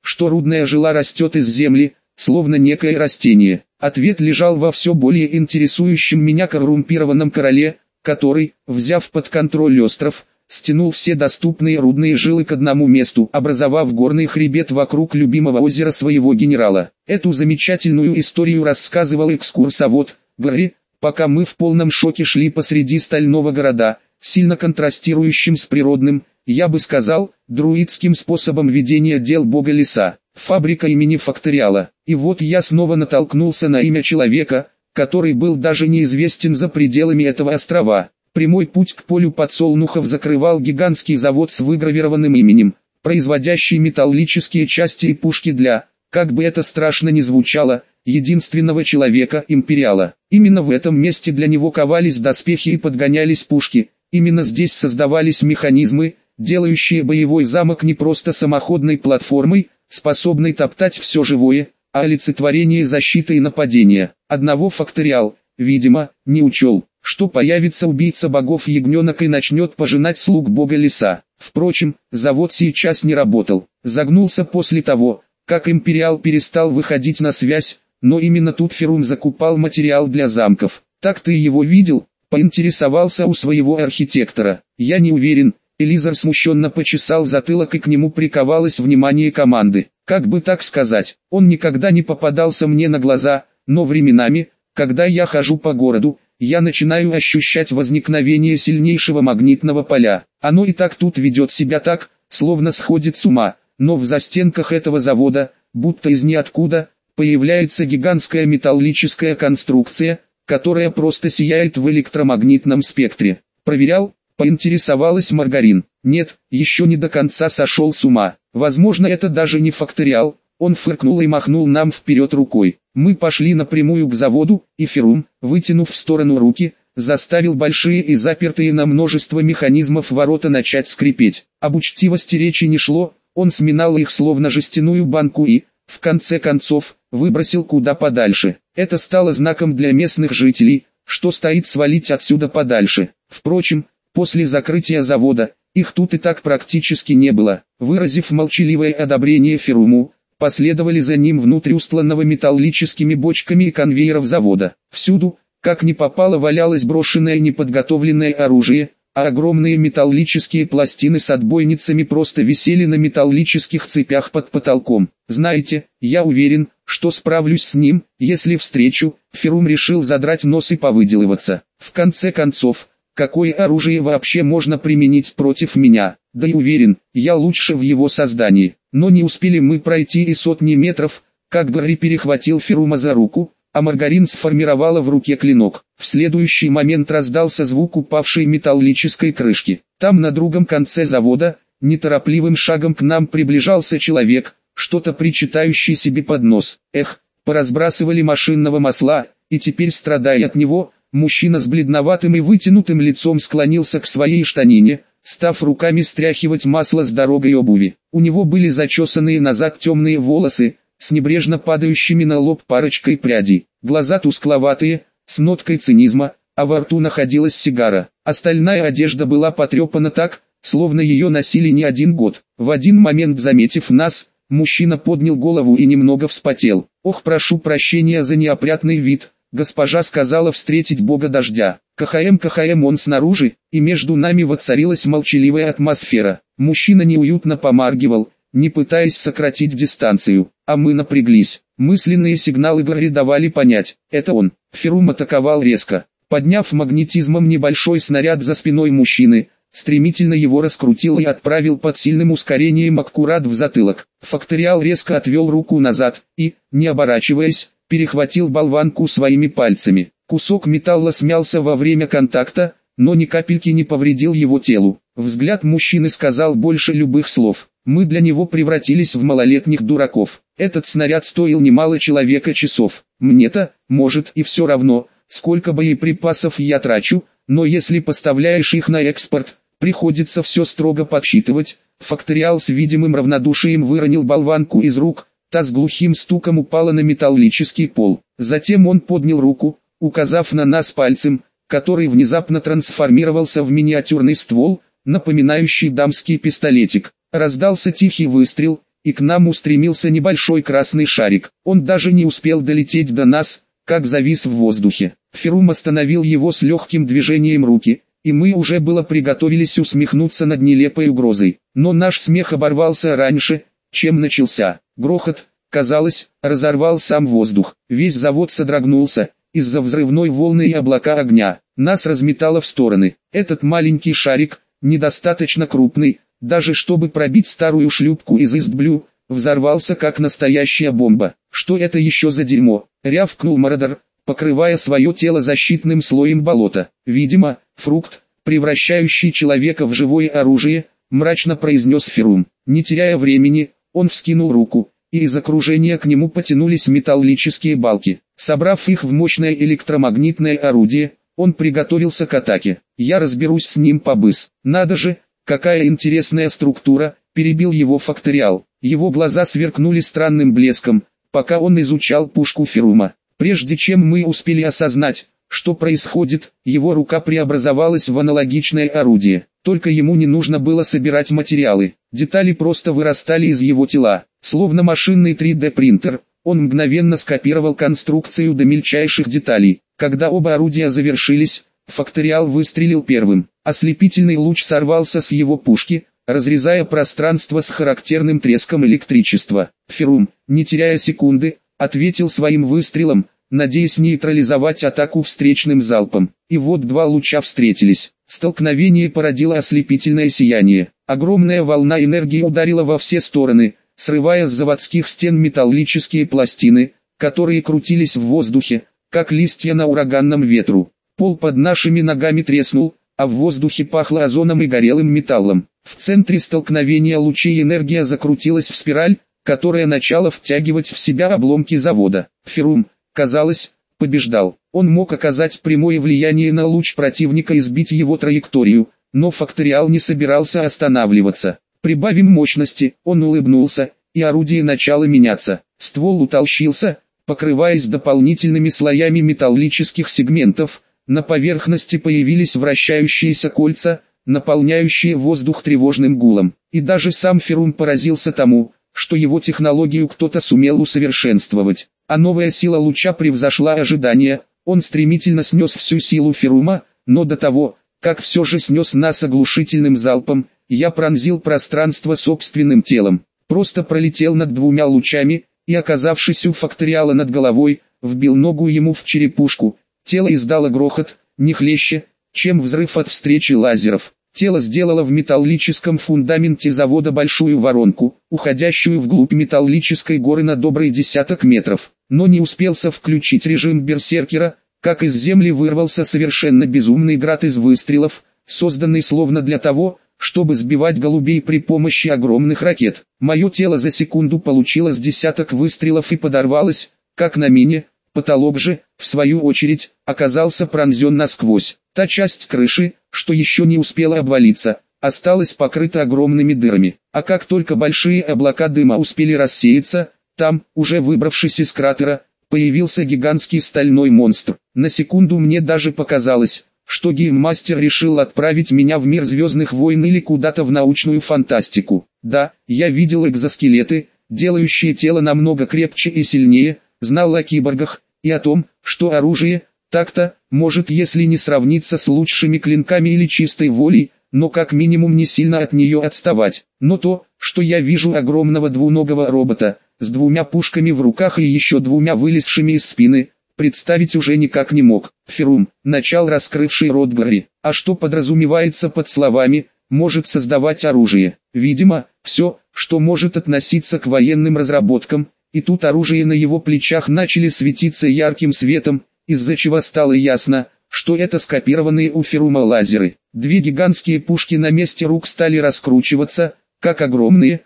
что рудная жила растет из земли, словно некое растение. Ответ лежал во все более интересующем меня коррумпированном короле, который, взяв под контроль остров, стянул все доступные рудные жилы к одному месту, образовав горный хребет вокруг любимого озера своего генерала. Эту замечательную историю рассказывал экскурсовод Гарри, пока мы в полном шоке шли посреди стального города, сильно контрастирующим с природным, я бы сказал, друидским способом ведения дел бога леса. Фабрика имени Факториала. И вот я снова натолкнулся на имя человека, который был даже неизвестен за пределами этого острова. Прямой путь к полю подсолнухов закрывал гигантский завод с выгравированным именем, производящий металлические части и пушки для, как бы это страшно ни звучало, единственного человека Империала. Именно в этом месте для него ковались доспехи и подгонялись пушки, именно здесь создавались механизмы, делающие боевой замок не просто самоходной платформой, способной топтать все живое, а олицетворение защиты и нападения. Одного Факториал, видимо, не учел, что появится убийца богов ягненок и начнет пожинать слуг бога леса. Впрочем, завод сейчас не работал, загнулся после того, как Империал перестал выходить на связь, но именно тут Ферум закупал материал для замков. Так ты его видел? Поинтересовался у своего архитектора. Я не уверен. Элизар смущенно почесал затылок, и к нему приковалось внимание команды. Как бы так сказать, он никогда не попадался мне на глаза, но временами, когда я хожу по городу, я начинаю ощущать возникновение сильнейшего магнитного поля. Оно и так тут ведет себя так, словно сходит с ума, но в застенках этого завода, будто из ниоткуда, появляется гигантская металлическая конструкция, которая просто сияет в электромагнитном спектре. Проверял? Поинтересовалась Маргарин. Нет, еще не до конца сошел с ума. Возможно, это даже не Факториал. Он фыркнул и махнул нам вперед рукой. Мы пошли напрямую к заводу, и Ферум, вытянув в сторону руки, заставил большие и запертые на множество механизмов ворота начать скрипеть. Об учтивости речи не шло, он сминал их словно жестяную банку и, в конце концов, выбросил куда подальше. Это стало знаком для местных жителей, что стоит свалить отсюда подальше. Впрочем, после закрытия завода, их тут и так практически не было. Выразив молчаливое одобрение Феруму, последовали за ним внутрь устланного металлическими бочками и конвейеров завода. Всюду, как ни попало, валялось брошенное неподготовленное оружие, а огромные металлические пластины с отбойницами просто висели на металлических цепях под потолком. Знаете, я уверен, что справлюсь с ним, если встречу. Ферум решил задрать нос и повыделываться. В конце концов, какое оружие вообще можно применить против меня? Да и уверен, я лучше в его создании. Но не успели мы пройти и сотни метров, как Гарри перехватил Ферума за руку, а Маргарин сформировала в руке клинок. В следующий момент раздался звук упавшей металлической крышки. Там на другом конце завода, неторопливым шагом к нам приближался человек, что-то причитающий себе под нос. Эх, поразбрасывали машинного масла, и теперь, страдая от него, мужчина с бледноватым и вытянутым лицом склонился к своей штанине, став руками стряхивать масло с дорогой обуви. У него были зачесанные назад темные волосы, с небрежно падающими на лоб парочкой прядей, глаза тускловатые, с ноткой цинизма, а во рту находилась сигара. Остальная одежда была потрепана так, словно ее носили не один год. В один момент, заметив нас, мужчина поднял голову и немного вспотел. «Ох, прошу прощения за неопрятный вид, госпожа сказала встретить бога дождя. КХМ, КХМ, он снаружи», и между нами воцарилась молчаливая атмосфера. Мужчина неуютно помаргивал, не пытаясь сократить дистанцию, а мы напряглись. Мысленные сигналы Гарри давали понять, это он. Ферум атаковал резко, подняв магнетизмом небольшой снаряд за спиной мужчины, стремительно его раскрутил и отправил под сильным ускорением аккурат в затылок. Факториал резко отвел руку назад и, не оборачиваясь, перехватил болванку своими пальцами. Кусок металла смялся во время контакта, но ни капельки не повредил его телу. Взгляд мужчины сказал больше любых слов. Мы для него превратились в малолетних дураков. Этот снаряд стоил немало человека часов. Мне-то, может, и все равно, сколько боеприпасов я трачу, но если поставляешь их на экспорт, приходится все строго подсчитывать. Факториал с видимым равнодушием выронил болванку из рук, та с глухим стуком упала на металлический пол. Затем он поднял руку, указав на нас пальцем, который внезапно трансформировался в миниатюрный ствол, напоминающий дамский пистолетик. Раздался тихий выстрел, и к нам устремился небольшой красный шарик. Он даже не успел долететь до нас, как завис в воздухе. Ферум остановил его с легким движением руки, и мы уже было приготовились усмехнуться над нелепой угрозой. Но наш смех оборвался раньше, чем начался. Грохот, казалось, разорвал сам воздух. Весь завод содрогнулся из-за взрывной волны и облака огня. Нас разметало в стороны. Этот маленький шарик, недостаточно крупный, даже чтобы пробить старую шлюпку из Истблю, взорвался как настоящая бомба. «Что это еще за дерьмо?» — рявкнул Мародер, покрывая свое тело защитным слоем болота. «Видимо, фрукт, превращающий человека в живое оружие», — мрачно произнес Ферум. Не теряя времени, он вскинул руку, и из окружения к нему потянулись металлические балки. Собрав их в мощное электромагнитное орудие, он приготовился к атаке. «Я разберусь с ним побыс». «Надо же, какая интересная структура», — перебил его Факториал. Его глаза сверкнули странным блеском, пока он изучал пушку Ферума. Прежде чем мы успели осознать, что происходит, его рука преобразовалась в аналогичное орудие. Только ему не нужно было собирать материалы. Детали просто вырастали из его тела. Словно машинный три дэ принтер, он мгновенно скопировал конструкцию до мельчайших деталей. Когда оба орудия завершились, Факториал выстрелил первым. Ослепительный луч сорвался с его пушки, разрезая пространство с характерным треском электричества. Ферум, не теряя секунды, ответил своим выстрелом, надеясь нейтрализовать атаку встречным залпом. И вот два луча встретились. Столкновение породило ослепительное сияние. Огромная волна энергии ударила во все стороны, срывая с заводских стен металлические пластины, которые крутились в воздухе, как листья на ураганном ветру. Пол под нашими ногами треснул, а в воздухе пахло озоном и горелым металлом. В центре столкновения лучей энергия закрутилась в спираль, которая начала втягивать в себя обломки завода. Ферум, казалось, побеждал. Он мог оказать прямое влияние на луч противника и сбить его траекторию, но Факториал не собирался останавливаться. «Прибавим мощности», он улыбнулся, и орудие начало меняться. Ствол утолщился, покрываясь дополнительными слоями металлических сегментов. На поверхности появились вращающиеся кольца, наполняющие воздух тревожным гулом. И даже сам Ферум поразился тому, что его технологию кто-то сумел усовершенствовать. А новая сила луча превзошла ожидания. Он стремительно снес всю силу Ферума, но до того, как все же снес нас оглушительным залпом, я пронзил пространство собственным телом. Просто пролетел над двумя лучами, и, оказавшись у Факториала над головой, вбил ногу ему в черепушку. Тело издало грохот, не хлеще, чем взрыв от встречи лазеров. Тело сделало в металлическом фундаменте завода большую воронку, уходящую вглубь металлической горы на добрый десяток метров. Но не успелся включить режим берсеркера, как из земли вырвался совершенно безумный град из выстрелов, созданный словно для того, чтобы сбивать голубей при помощи огромных ракет. Мое тело за секунду получило с десяток выстрелов и подорвалось, как на мине. Потолок же, в свою очередь, оказался пронзен насквозь. Та часть крыши, что еще не успела обвалиться, осталась покрыта огромными дырами. А как только большие облака дыма успели рассеяться, там, уже выбравшись из кратера, появился гигантский стальной монстр. На секунду мне даже показалось, что гейммастер решил отправить меня в мир Звездных войн или куда-то в научную фантастику. Да, я видел экзоскелеты, делающие тело намного крепче и сильнее, знал о киборгах, и о том, что оружие, так-то, может если не сравниться с лучшими клинками или чистой волей, но как минимум не сильно от нее отставать. Но то, что я вижу огромного двуногого робота, с двумя пушками в руках и еще двумя вылезшими из спины, представить уже никак не мог. Ферум, начал раскрывший рот Гарри. А что подразумевается под словами «может создавать оружие»? Видимо, все, что может относиться к военным разработкам. И тут оружие на его плечах начали светиться ярким светом, из-за чего стало ясно, что это скопированные у Ферума лазеры. Две гигантские пушки на месте рук стали раскручиваться, как огромные,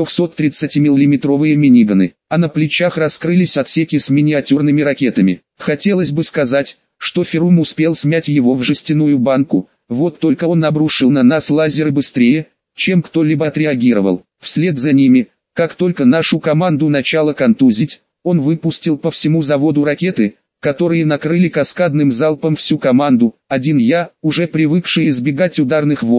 трехсоттридцатимиллиметровые миниганы, а на плечах раскрылись отсеки с миниатюрными ракетами. Хотелось бы сказать, что Ферум успел смять его в жестяную банку, вот только он обрушил на нас лазеры быстрее, чем кто-либо отреагировал. Вслед за ними, как только нашу команду начало контузить, он выпустил по всему заводу ракеты, которые накрыли каскадным залпом всю команду. Один я, уже привыкший избегать ударных волн,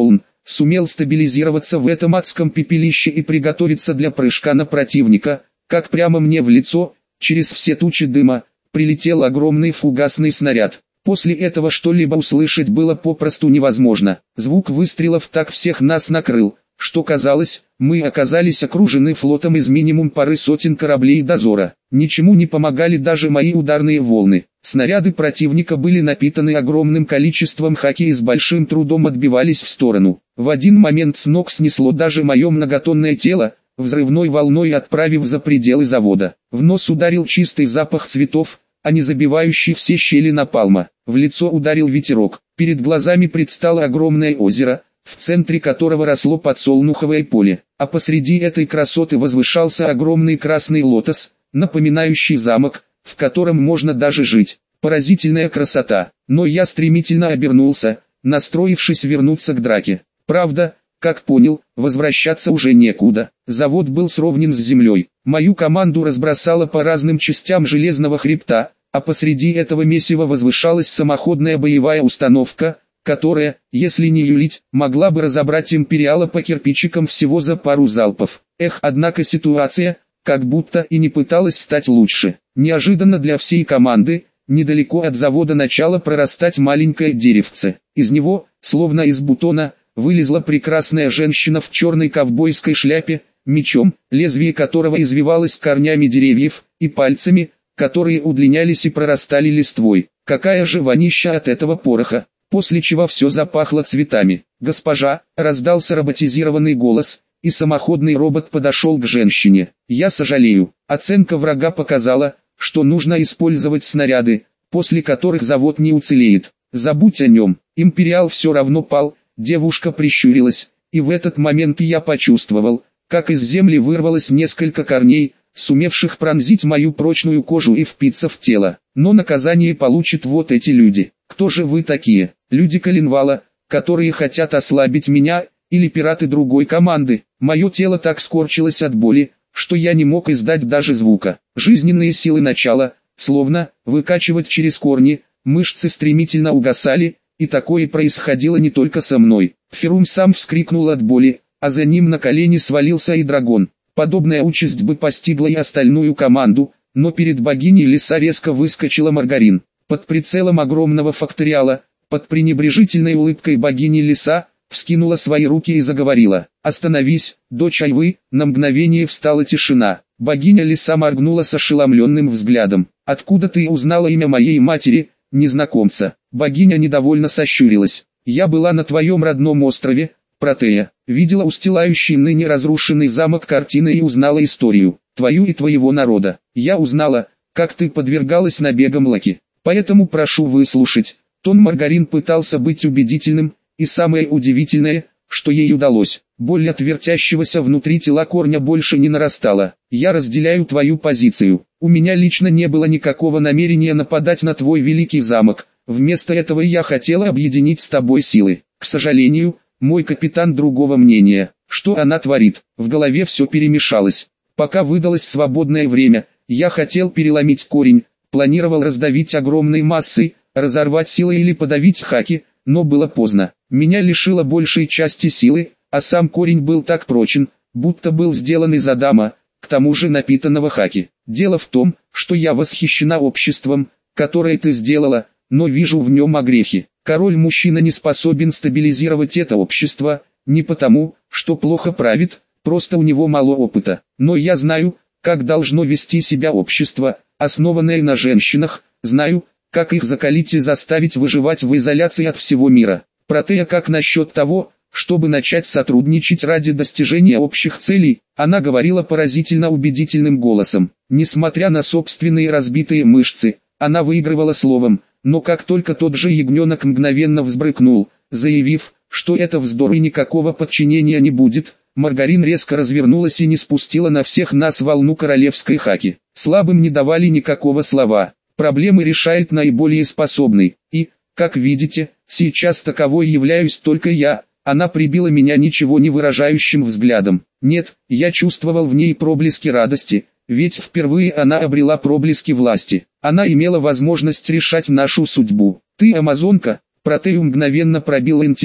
сумел стабилизироваться в этом адском пепелище и приготовиться для прыжка на противника, как прямо мне в лицо, через все тучи дыма, прилетел огромный фугасный снаряд. После этого что-либо услышать было попросту невозможно. Звук выстрелов так всех нас накрыл, что казалось, мы оказались окружены флотом из минимум пары сотен кораблей дозора. Ничему не помогали даже мои ударные волны. Снаряды противника были напитаны огромным количеством хаки и с большим трудом отбивались в сторону. В один момент с ног снесло даже мое многотонное тело, взрывной волной отправив за пределы завода. В нос ударил чистый запах цветов, а не забивающий все щели напалма. В лицо ударил ветерок. Перед глазами предстало огромное озеро, в центре которого росло подсолнуховое поле, а посреди этой красоты возвышался огромный красный лотос, напоминающий замок, в котором можно даже жить. Поразительная красота, но я стремительно обернулся, настроившись вернуться к драке. Правда, как понял, возвращаться уже некуда. Завод был сровнен с землей. Мою команду разбросало по разным частям железного хребта, а посреди этого месива возвышалась самоходная боевая установка, которая, если не юлить, могла бы разобрать империала по кирпичикам всего за пару залпов. Эх, однако ситуация, как будто и не пыталась стать лучше. Неожиданно для всей команды, недалеко от завода начало прорастать маленькое деревце. Из него, словно из бутона, вылезла прекрасная женщина в черной ковбойской шляпе, мечом, лезвие которого извивалось корнями деревьев, и пальцами, которые удлинялись и прорастали листвой. Какая же вонища от этого пороха! После чего все запахло цветами. «Госпожа», — раздался роботизированный голос, и самоходный робот подошел к женщине. «Я сожалею, оценка врага показала, что нужно использовать снаряды, после которых завод не уцелеет. Забудь о нем, империал все равно пал». Девушка прищурилась, и в этот момент я почувствовал, как из земли вырвалось несколько корней, сумевших пронзить мою прочную кожу и впиться в тело. Но наказание получат вот эти люди. Кто же вы такие? Люди Коленвала, которые хотят ослабить меня, или пираты другой команды? Мое тело так скорчилось от боли, что я не мог издать даже звука. Жизненные силы начала, словно, выкачивать через корни, мышцы стремительно угасали, и такое происходило не только со мной. Ферум сам вскрикнул от боли, а за ним на колени свалился и дракон. Подобная участь бы постигла и остальную команду, но перед богиней леса резко выскочила Маргарин. Под прицелом огромного факториала, под пренебрежительной улыбкой богини леса, вскинула свои руки и заговорила. «Остановись, дочь Айвы!» На мгновение встала тишина. Богиня леса моргнула с ошеломленным взглядом. «Откуда ты узнала имя моей матери, незнакомца?» Богиня недовольно сощурилась. «Я была на твоем родном острове, Протея, видела устилающий ныне разрушенный замок картины и узнала историю, твою и твоего народа. Я узнала, как ты подвергалась набегам Лаки. Поэтому прошу выслушать». Тон Маргарин пытался быть убедительным, и самое удивительное, что ей удалось. Боль от вертящегося внутри тела корня больше не нарастала. «Я разделяю твою позицию. У меня лично не было никакого намерения нападать на твой великий замок. Вместо этого я хотела объединить с тобой силы. К сожалению, мой капитан другого мнения. Что она творит?» В голове все перемешалось. Пока выдалось свободное время, я хотел переломить корень, планировал раздавить огромной массой, разорвать силой или подавить хаки, но было поздно. Меня лишило большей части силы, а сам корень был так прочен, будто был сделан из адама, к тому же напитанного хаки. Дело в том, что я восхищена обществом, которое ты сделала, но вижу в нем огрехи. Король-мужчина не способен стабилизировать это общество, не потому, что плохо правит, просто у него мало опыта. Но я знаю, как должно вести себя общество, основанное на женщинах, знаю, как их закалить и заставить выживать в изоляции от всего мира. Протея, как насчет того, чтобы начать сотрудничать ради достижения общих целей? Она говорила поразительно убедительным голосом. Несмотря на собственные разбитые мышцы, она выигрывала словом, но как только тот же ягненок мгновенно взбрыкнул, заявив, что это вздор и никакого подчинения не будет, Маргарин резко развернулась и не спустила на всех нас волну королевской хаки. Слабым не давали никакого слова. Проблемы решает наиболее способный, и, как видите, сейчас таковой являюсь только я. Она прибила меня ничего не выражающим взглядом. Нет, я чувствовал в ней проблески радости, ведь впервые она обрела проблески власти. Она имела возможность решать нашу судьбу. «Ты амазонка?» Протею мгновенно пробил интерес,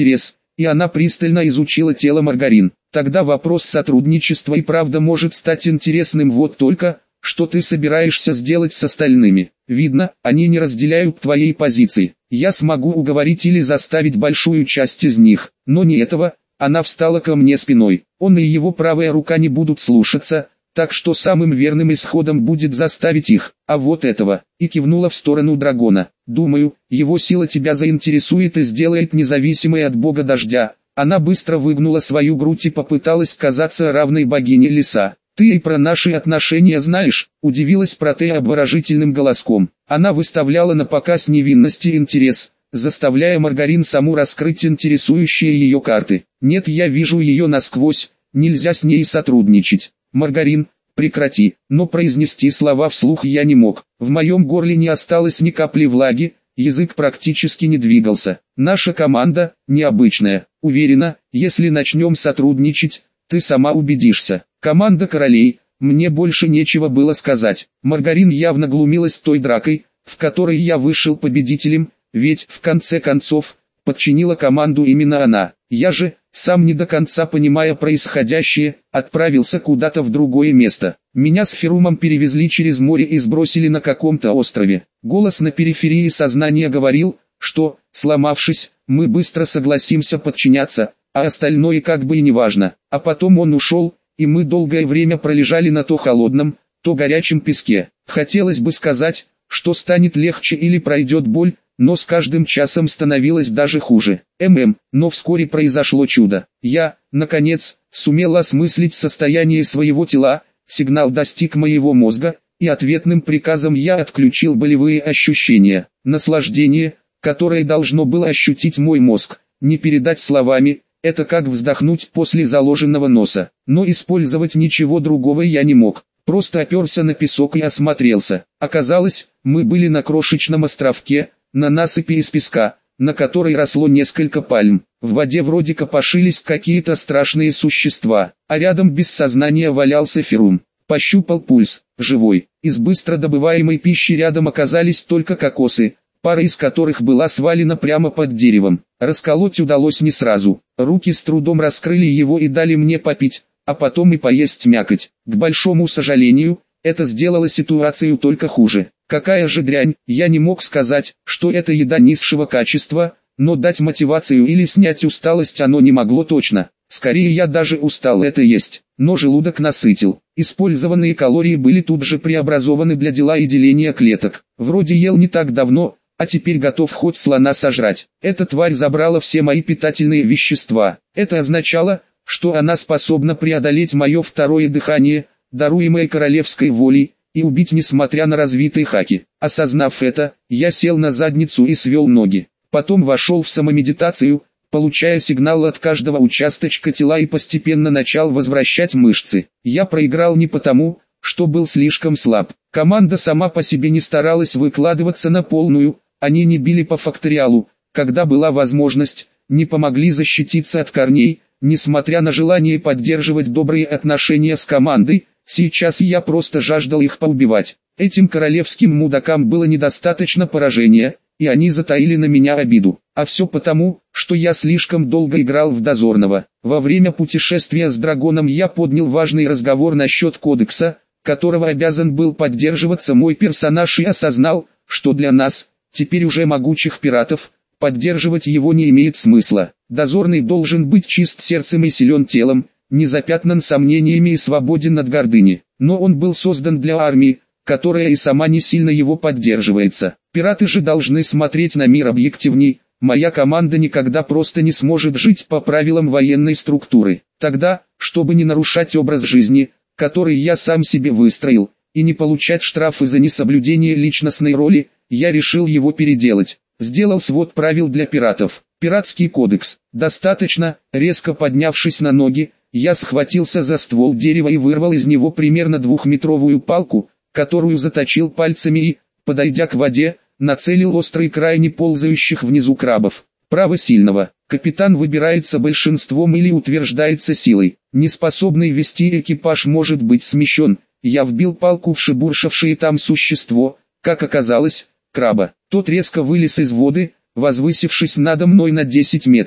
и она пристально изучила тело Маргарин. Тогда вопрос сотрудничества и правда может стать интересным, вот только, что ты собираешься сделать с остальными. Видно, они не разделяют твоей позиции. Я смогу уговорить или заставить большую часть из них, но не этого. Она встала ко мне спиной. Он и его правая рука не будут слушаться, так что самым верным исходом будет заставить их, а вот этого, и кивнула в сторону дракона. Думаю, его сила тебя заинтересует и сделает независимой от бога дождя. Она быстро выгнула свою грудь и попыталась казаться равной богине леса. «Ты и про наши отношения знаешь?» – удивилась Протея обворожительным голоском. Она выставляла на показ невинность и интерес, заставляя Маргарин саму раскрыть интересующие ее карты. «Нет, я вижу ее насквозь, нельзя с ней сотрудничать». «Маргарин, прекрати», но произнести слова вслух я не мог. В моем горле не осталось ни капли влаги, язык практически не двигался. «Наша команда необычная. Уверена, если начнем сотрудничать, ты сама убедишься. Команда королей». Мне больше нечего было сказать. Маргарин явно глумилась той дракой, в которой я вышел победителем, ведь, в конце концов, подчинила команду именно она. Я же, сам не до конца понимая происходящее, отправился куда-то в другое место. Меня с Ферумом перевезли через море и сбросили на каком-то острове. Голос на периферии сознания говорил, что, сломавшись, мы быстро согласимся подчиняться, а остальное как бы и не важно. А потом он ушел, и мы долгое время пролежали на то холодном, то горячем песке. Хотелось бы сказать, что станет легче или пройдет боль, но с каждым часом становилось даже хуже. ММ, но вскоре произошло чудо. Я, наконец, сумел осмыслить состояние своего тела, сигнал достиг моего мозга, и ответным приказом я отключил болевые ощущения. Наслаждение, которое должно было ощутить мой мозг, не передать словами. Это как вздохнуть после заложенного носа. Но использовать ничего другого я не мог. Просто оперся на песок и осмотрелся. Оказалось, мы были на крошечном островке, на насыпи из песка, на которой росло несколько пальм. В воде вроде копошились какие-то страшные существа, а рядом без сознания валялся Ферум. Пощупал пульс, живой. Из быстро добываемой пищи рядом оказались только кокосы, пара из которых была свалена прямо под деревом. Расколоть удалось не сразу. Руки с трудом раскрыли его и дали мне попить, а потом и поесть мякоть. К большому сожалению, это сделало ситуацию только хуже. Какая же дрянь, я не мог сказать, что это еда низшего качества, но дать мотивацию или снять усталость оно не могло точно. Скорее я даже устал это есть, но желудок насытил. Использованные калории были тут же преобразованы для дела и деления клеток. Вроде ел не так давно, а теперь готов хоть слона сожрать. Эта тварь забрала все мои питательные вещества. Это означало, что она способна преодолеть мое второе дыхание, даруемое королевской волей, и убить несмотря на развитые хаки. Осознав это, я сел на задницу и свел ноги. Потом вошел в самомедитацию, получая сигнал от каждого участочка тела и постепенно начал возвращать мышцы. Я проиграл не потому, что был слишком слаб. Команда сама по себе не старалась выкладываться на полную, они не били по факториалу, когда была возможность, не помогли защититься от корней, несмотря на желание поддерживать добрые отношения с командой. Сейчас я просто жаждал их поубивать. Этим королевским мудакам было недостаточно поражения, и они затаили на меня обиду. А все потому, что я слишком долго играл в дозорного. Во время путешествия с драконом я поднял важный разговор насчет кодекса, которого обязан был поддерживаться мой персонаж, и осознал, что для нас, теперь уже могучих пиратов, поддерживать его не имеет смысла. Дозорный должен быть чист сердцем и силен телом, не запятнан сомнениями и свободен от гордыни. Но он был создан для армии, которая и сама не сильно его поддерживается. Пираты же должны смотреть на мир объективней. Моя команда никогда просто не сможет жить по правилам военной структуры. Тогда, чтобы не нарушать образ жизни, который я сам себе выстроил, и не получать штрафы за несоблюдение личностной роли, я решил его переделать. Сделал свод правил для пиратов. Пиратский кодекс. Достаточно, резко поднявшись на ноги, я схватился за ствол дерева и вырвал из него примерно двухметровую палку, которую заточил пальцами и, подойдя к воде, нацелил острый край не ползающих внизу крабов. Право сильного. Капитан выбирается большинством или утверждается силой. Неспособный вести экипаж может быть смещен. Я вбил палку в шебуршавшее там существо, как оказалось, краба. Тот резко вылез из воды, возвысившись надо мной на десять метров.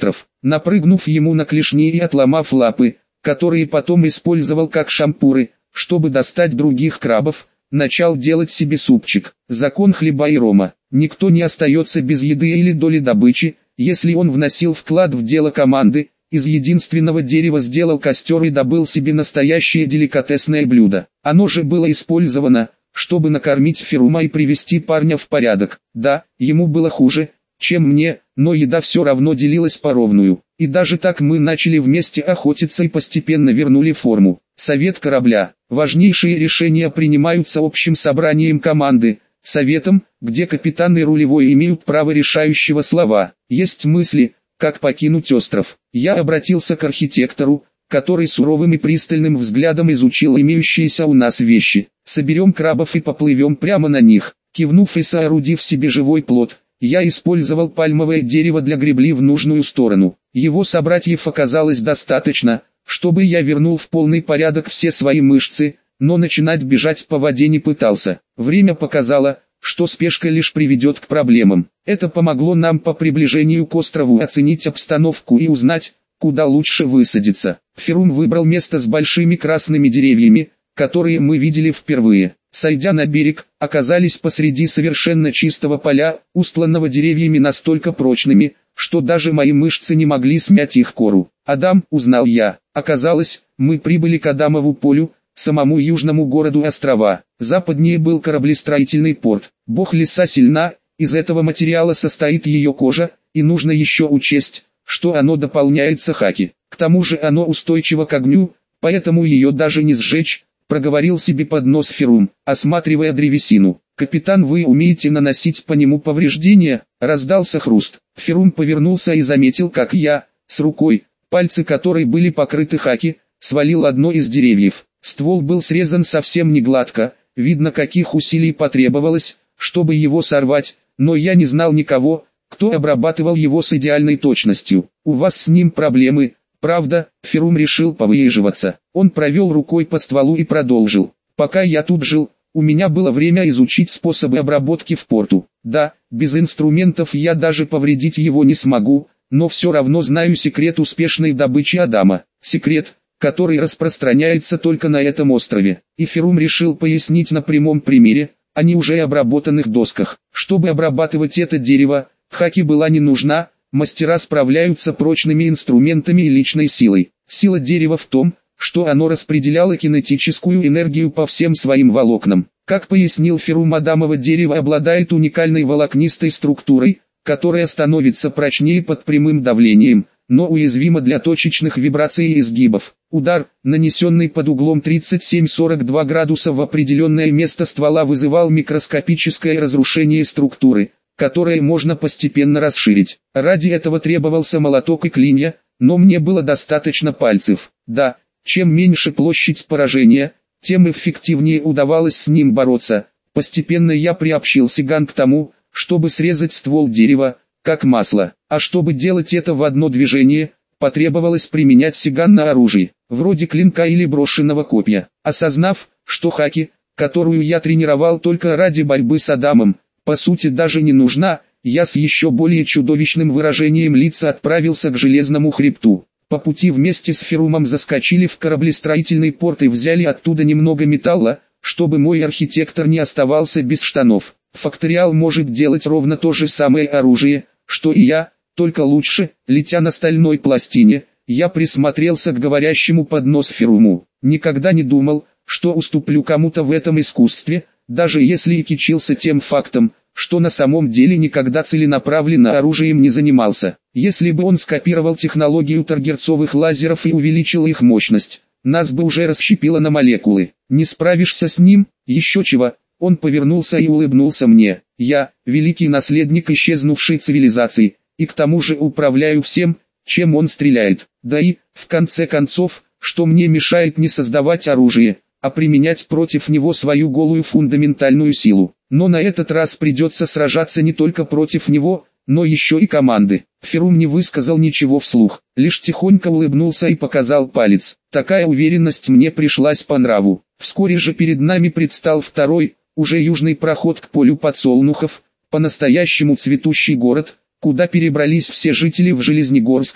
напрыгнув ему на клешни и отломав лапы, которые потом использовал как шампуры, чтобы достать других крабов, начал делать себе супчик. Закон хлеба и рома. Никто не остается без еды или доли добычи, если он вносил вклад в дело команды, из единственного дерева сделал костер и добыл себе настоящее деликатесное блюдо. Оно же было использовано, чтобы накормить Ферума и привести парня в порядок. Да, ему было хуже, чем мне, но еда все равно делилась поровную. И даже так мы начали вместе охотиться и постепенно вернули форму. Совет корабля. Важнейшие решения принимаются общим собранием команды, советом, где капитан и рулевой имеют право решающего слова. Есть мысли, как покинуть остров. Я обратился к архитектору, который суровым и пристальным взглядом изучил имеющиеся у нас вещи. Соберем крабов и поплывем прямо на них. Кивнув и соорудив себе живой плот, я использовал пальмовое дерево для гребли в нужную сторону. Его собратьев оказалось достаточно, чтобы я вернул в полный порядок все свои мышцы, но начинать бежать по воде не пытался. Время показало, что спешка лишь приведет к проблемам. Это помогло нам по приближению к острову оценить обстановку и узнать, куда лучше высадиться. Ферум выбрал место с большими красными деревьями, которые мы видели впервые. Сойдя на берег, оказались посреди совершенно чистого поля, устланного деревьями настолько прочными, что даже мои мышцы не могли смять их кору. Адам, узнал я. Оказалось, мы прибыли к Адамову полю, самому южному городу острова. Западнее был кораблестроительный порт. Бог леса сильна, из этого материала состоит ее кожа, и нужно еще учесть, что оно дополняется хаки. К тому же оно устойчиво к огню, поэтому ее даже не сжечь, проговорил себе под нос Ферум, осматривая древесину. «Капитан, вы умеете наносить по нему повреждения?» Раздался хруст. Ферум повернулся и заметил, как я, с рукой, пальцы которой были покрыты хаки, свалил одно из деревьев. Ствол был срезан совсем не гладко, видно, каких усилий потребовалось, чтобы его сорвать, но я не знал никого, кто обрабатывал его с идеальной точностью. «У вас с ним проблемы, правда?» Ферум решил повыеживаться. Он провел рукой по стволу и продолжил. «Пока я тут жил, у меня было время изучить способы обработки в порту. Да, без инструментов я даже повредить его не смогу, но все равно знаю секрет успешной добычи Адама. Секрет, который распространяется только на этом острове». И Ферум решил пояснить на прямом примере, а не уже обработанных досках. Чтобы обрабатывать это дерево, хаки была не нужна, мастера справляются прочными инструментами и личной силой. Сила дерева в том, что оно распределяло кинетическую энергию по всем своим волокнам. Как пояснил Ферум, Адамово дерево обладает уникальной волокнистой структурой, которая становится прочнее под прямым давлением, но уязвима для точечных вибраций и изгибов. Удар, нанесенный под углом тридцать семь сорок два градуса в определенное место ствола, вызывал микроскопическое разрушение структуры, которое можно постепенно расширить. Ради этого требовался молоток и клинья, но мне было достаточно пальцев. Да, чем меньше площадь поражения, тем эффективнее удавалось с ним бороться. Постепенно я приобщил сиган к тому, чтобы срезать ствол дерева, как масло. А чтобы делать это в одно движение, потребовалось применять сиган на оружии, вроде клинка или брошенного копья. Осознав, что хаки, которую я тренировал только ради борьбы с Адамом, по сути даже не нужна, я с еще более чудовищным выражением лица отправился к Железному хребту. По пути вместе с Ферумом заскочили в кораблестроительный порт и взяли оттуда немного металла, чтобы мой архитектор не оставался без штанов. Факториал может делать ровно то же самое оружие, что и я, только лучше. Летя на стальной пластине, я присмотрелся к говорящему под нос Феруму. Никогда не думал, что уступлю кому-то в этом искусстве, даже если и кичился тем фактом, что на самом деле никогда целенаправленно оружием не занимался. Если бы он скопировал технологию таргерцовых лазеров и увеличил их мощность, нас бы уже расщепило на молекулы. Не справишься с ним, еще чего. Он повернулся и улыбнулся мне. Я, великий наследник исчезнувшей цивилизации, и к тому же управляю всем, чем он стреляет. Да и, в конце концов, что мне мешает не создавать оружие, а применять против него свою голую фундаментальную силу. Но на этот раз придется сражаться не только против него, но еще и команды. Ферум не высказал ничего вслух, лишь тихонько улыбнулся и показал палец. Такая уверенность мне пришлась по нраву. Вскоре же перед нами предстал второй, уже южный проход к полю подсолнухов, по-настоящему цветущий город, куда перебрались все жители в Железногорска,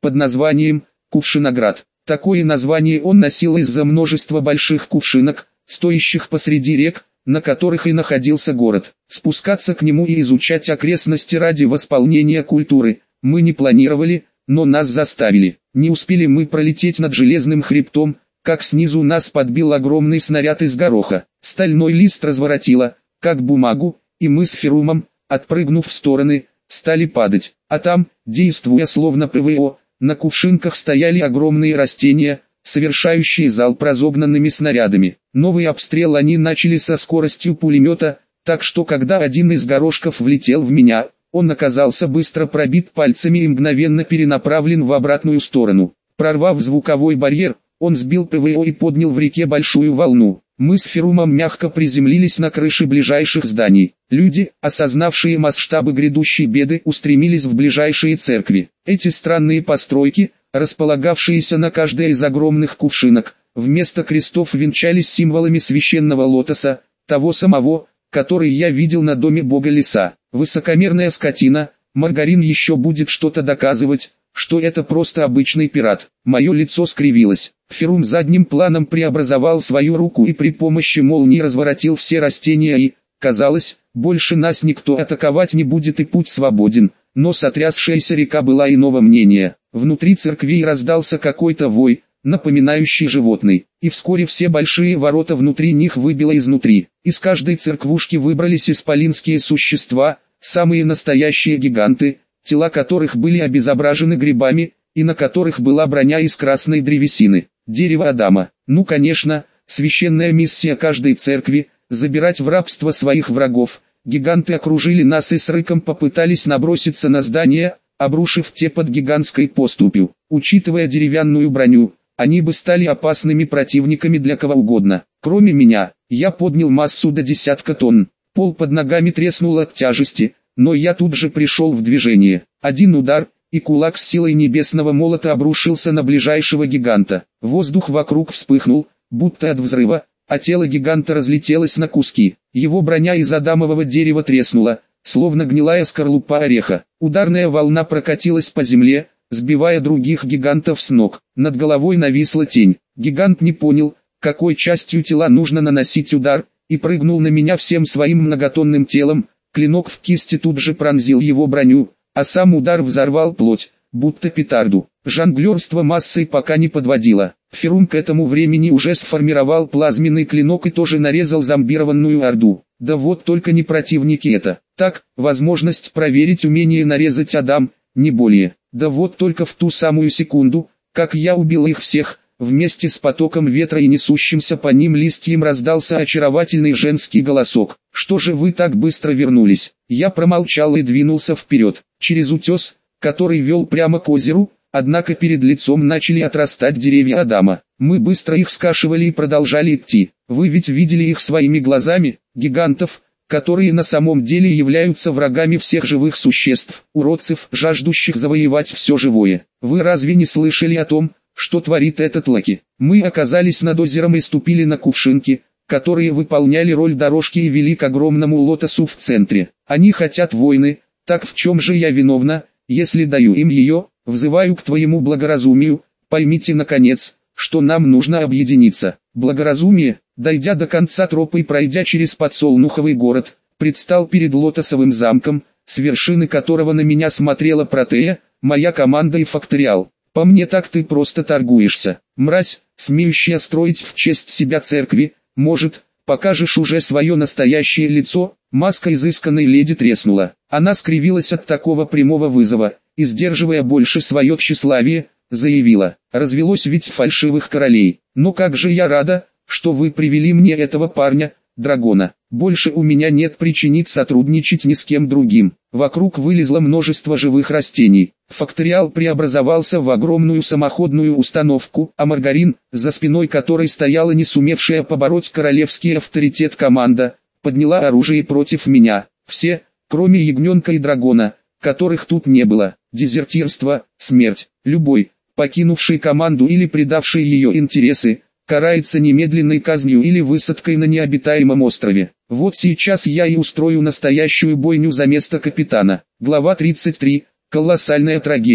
под названием «Кувшиноград». Такое название он носил из-за множества больших кувшинок, стоящих посреди рек, на которых и находился город. Спускаться к нему и изучать окрестности ради восполнения культуры мы не планировали, но нас заставили. Не успели мы пролететь над железным хребтом, как снизу нас подбил огромный снаряд из гороха. Стальной лист разворотило, как бумагу, и мы с Ферумом, отпрыгнув в стороны, стали падать. А там, действуя словно ПВО, на кувшинках стояли огромные растения, совершающие залп разогнанными снарядами. Новый обстрел они начали со скоростью пулемета, так что когда один из горошков влетел в меня, он оказался быстро пробит пальцами и мгновенно перенаправлен в обратную сторону. Прорвав звуковой барьер, он сбил ПВО и поднял в реке большую волну. Мы с Ферумом мягко приземлились на крыши ближайших зданий. Люди, осознавшие масштабы грядущей беды, устремились в ближайшие церкви. Эти странные постройки, располагавшиеся на каждой из огромных кувшинок, вместо крестов венчались символами священного лотоса, того самого, который я видел на доме бога леса. Высокомерная скотина, Маргарин еще будет что-то доказывать, что это просто обычный пират. Мое лицо скривилось. Ферум задним планом преобразовал свою руку и при помощи молнии разворотил все растения и, казалось, больше нас никто атаковать не будет и путь свободен. Но сотрясшаяся река была иного мнения. Внутри церквей раздался какой-то вой, напоминающий животный, и вскоре все большие ворота внутри них выбило изнутри. Из каждой церквушки выбрались исполинские существа, самые настоящие гиганты, тела которых были обезображены грибами, и на которых была броня из красной древесины. Дерево Адама. Ну конечно, священная миссия каждой церкви – забирать в рабство своих врагов. Гиганты окружили нас и с рыком попытались наброситься на здание, обрушив те под гигантской поступью. Учитывая деревянную броню, они бы стали опасными противниками для кого угодно. Кроме меня, я поднял массу до десятка тонн. Пол под ногами треснул от тяжести, но я тут же пришел в движение. Один удар, и кулак с силой небесного молота обрушился на ближайшего гиганта. Воздух вокруг вспыхнул, будто от взрыва, а тело гиганта разлетелось на куски. Его броня из адамового дерева треснула, словно гнилая скорлупа ореха. Ударная волна прокатилась по земле, сбивая других гигантов с ног. Над головой нависла тень. Гигант не понял, какой частью тела нужно наносить удар, и прыгнул на меня всем своим многотонным телом. Клинок в кисти тут же пронзил его броню, а сам удар взорвал плоть, будто петарду. Жонглерство массой пока не подводило. Ферум к этому времени уже сформировал плазменный клинок и тоже нарезал зомбированную орду. Да вот только не противники это. Так, возможность проверить умение нарезать Адам, не более. Да вот только в ту самую секунду, как я убил их всех, вместе с потоком ветра и несущимся по ним листьям раздался очаровательный женский голосок. «Что же вы так быстро вернулись?» Я промолчал и двинулся вперед, через утес, который вел прямо к озеру, однако перед лицом начали отрастать деревья Адама. Мы быстро их скашивали и продолжали идти. Вы ведь видели их своими глазами, гигантов, которые на самом деле являются врагами всех живых существ, уродцев, жаждущих завоевать все живое. Вы разве не слышали о том, что творит этот Локи? Мы оказались над озером и ступили на кувшинки, которые выполняли роль дорожки и вели к огромному лотосу в центре. Они хотят войны, так в чем же я виновна, если даю им ее? Взываю к твоему благоразумию, поймите наконец, что нам нужно объединиться. Благоразумие, дойдя до конца тропы и пройдя через подсолнуховый город, предстал перед лотосовым замком, с вершины которого на меня смотрела Протея, моя команда и Факториал. По мне так ты просто торгуешься, мразь, смеющая строить в честь себя церкви. Может, покажешь уже свое настоящее лицо? Маска изысканной леди треснула. Она скривилась от такого прямого вызова, и, сдерживая больше свое тщеславие, заявила: развелось ведь фальшивых королей. Но как же я рада, что вы привели мне этого парня, Драгона. Больше у меня нет причин сотрудничать ни с кем другим. Вокруг вылезло множество живых растений. Факториал преобразовался в огромную самоходную установку, а Маргарин, за спиной которой стояла не сумевшая побороть королевский авторитет команда, подняла оружие против меня. Все, кроме ягненка и дракона, которых тут не было. Дезертирство, смерть. Любой, покинувший команду или предавший ее интересы, карается немедленной казнью или высадкой на необитаемом острове. Вот сейчас я и устрою настоящую бойню за место капитана. Глава тридцать три. Колоссальная трагедия.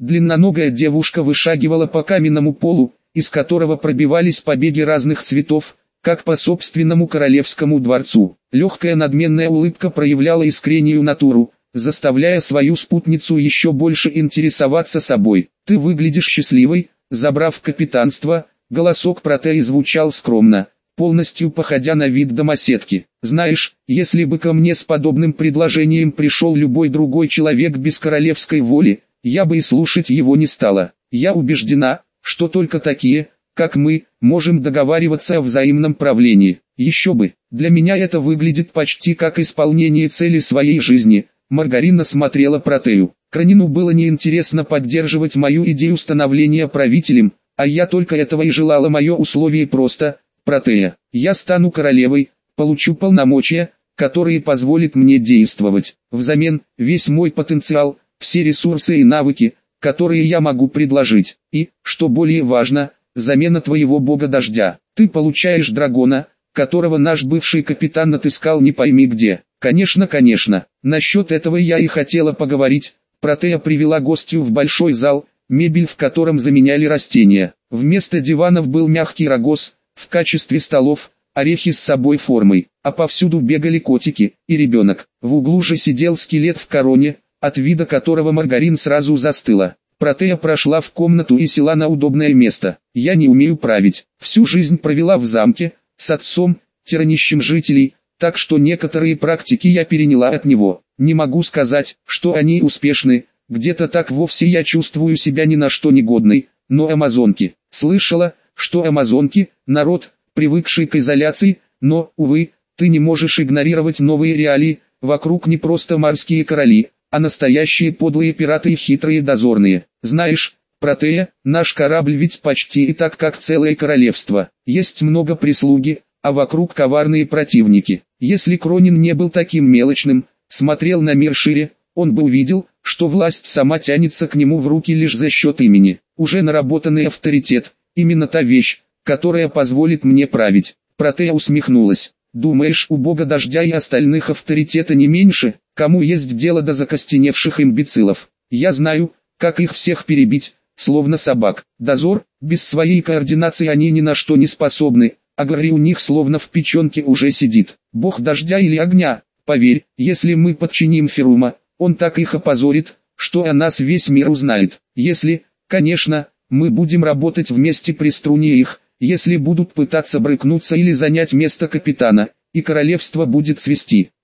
Длинноногая девушка вышагивала по каменному полу, из которого пробивались побеги разных цветов, как по собственному королевскому дворцу. Легкая надменная улыбка проявляла искреннюю натуру, заставляя свою спутницу еще больше интересоваться собой. «Ты выглядишь счастливой», забрав капитанство, голосок Протеи звучал скромно, полностью походя на вид домоседки. «Знаешь, если бы ко мне с подобным предложением пришел любой другой человек без королевской воли, я бы и слушать его не стала. Я убеждена, что только такие, как мы, можем договариваться о взаимном правлении. Еще бы, для меня это выглядит почти как исполнение цели своей жизни». Маргарина смотрела Протею. Кранину было неинтересно поддерживать мою идею становления правителем, а я только этого и желала. Мое условие просто: Протея, я стану королевой, получу полномочия, которые позволят мне действовать. Взамен, весь мой потенциал, все ресурсы и навыки, которые я могу предложить. И, что более важно, замена твоего бога дождя. Ты получаешь дракона, которого наш бывший капитан отыскал не пойми где. Конечно, конечно, насчет этого я и хотела поговорить. Протея привела гостью в большой зал, мебель в котором заменяли растения. Вместо диванов был мягкий рогоз, в качестве столов, орехи с собой формой, а повсюду бегали котики и ребенок. В углу же сидел скелет в короне, от вида которого Маргарин сразу застыла. Протея прошла в комнату и села на удобное место. «Я не умею править, всю жизнь провела в замке, с отцом, тиранищем жителей, так что некоторые практики я переняла от него. Не могу сказать, что они успешны, где-то так вовсе я чувствую себя ни на что негодной, но амазонки. Слышала, что амазонки – народ, привыкший к изоляции, но, увы, ты не можешь игнорировать новые реалии, вокруг не просто морские короли, а настоящие подлые пираты и хитрые дозорные. Знаешь, Протея, наш корабль ведь почти и так как целое королевство, есть много прислуги, а вокруг коварные противники. Если Кронин не был таким мелочным, смотрел на мир шире, он бы увидел, что власть сама тянется к нему в руки лишь за счет имени. Уже наработанный авторитет, именно та вещь, которая позволит мне править. Протея усмехнулась. Думаешь, у бога дождя и остальных авторитета не меньше? Кому есть дело до закостеневших имбецилов? Я знаю, как их всех перебить, словно собак. Дозор, без своей координации они ни на что не способны. А Гарри у них словно в печенке уже сидит. Бог дождя или огня, поверь, если мы подчиним Ферума, он так их опозорит, что о нас весь мир узнает. Если, конечно, мы будем работать вместе при струне их, если будут пытаться брыкнуться или занять место капитана, и королевство будет цвести.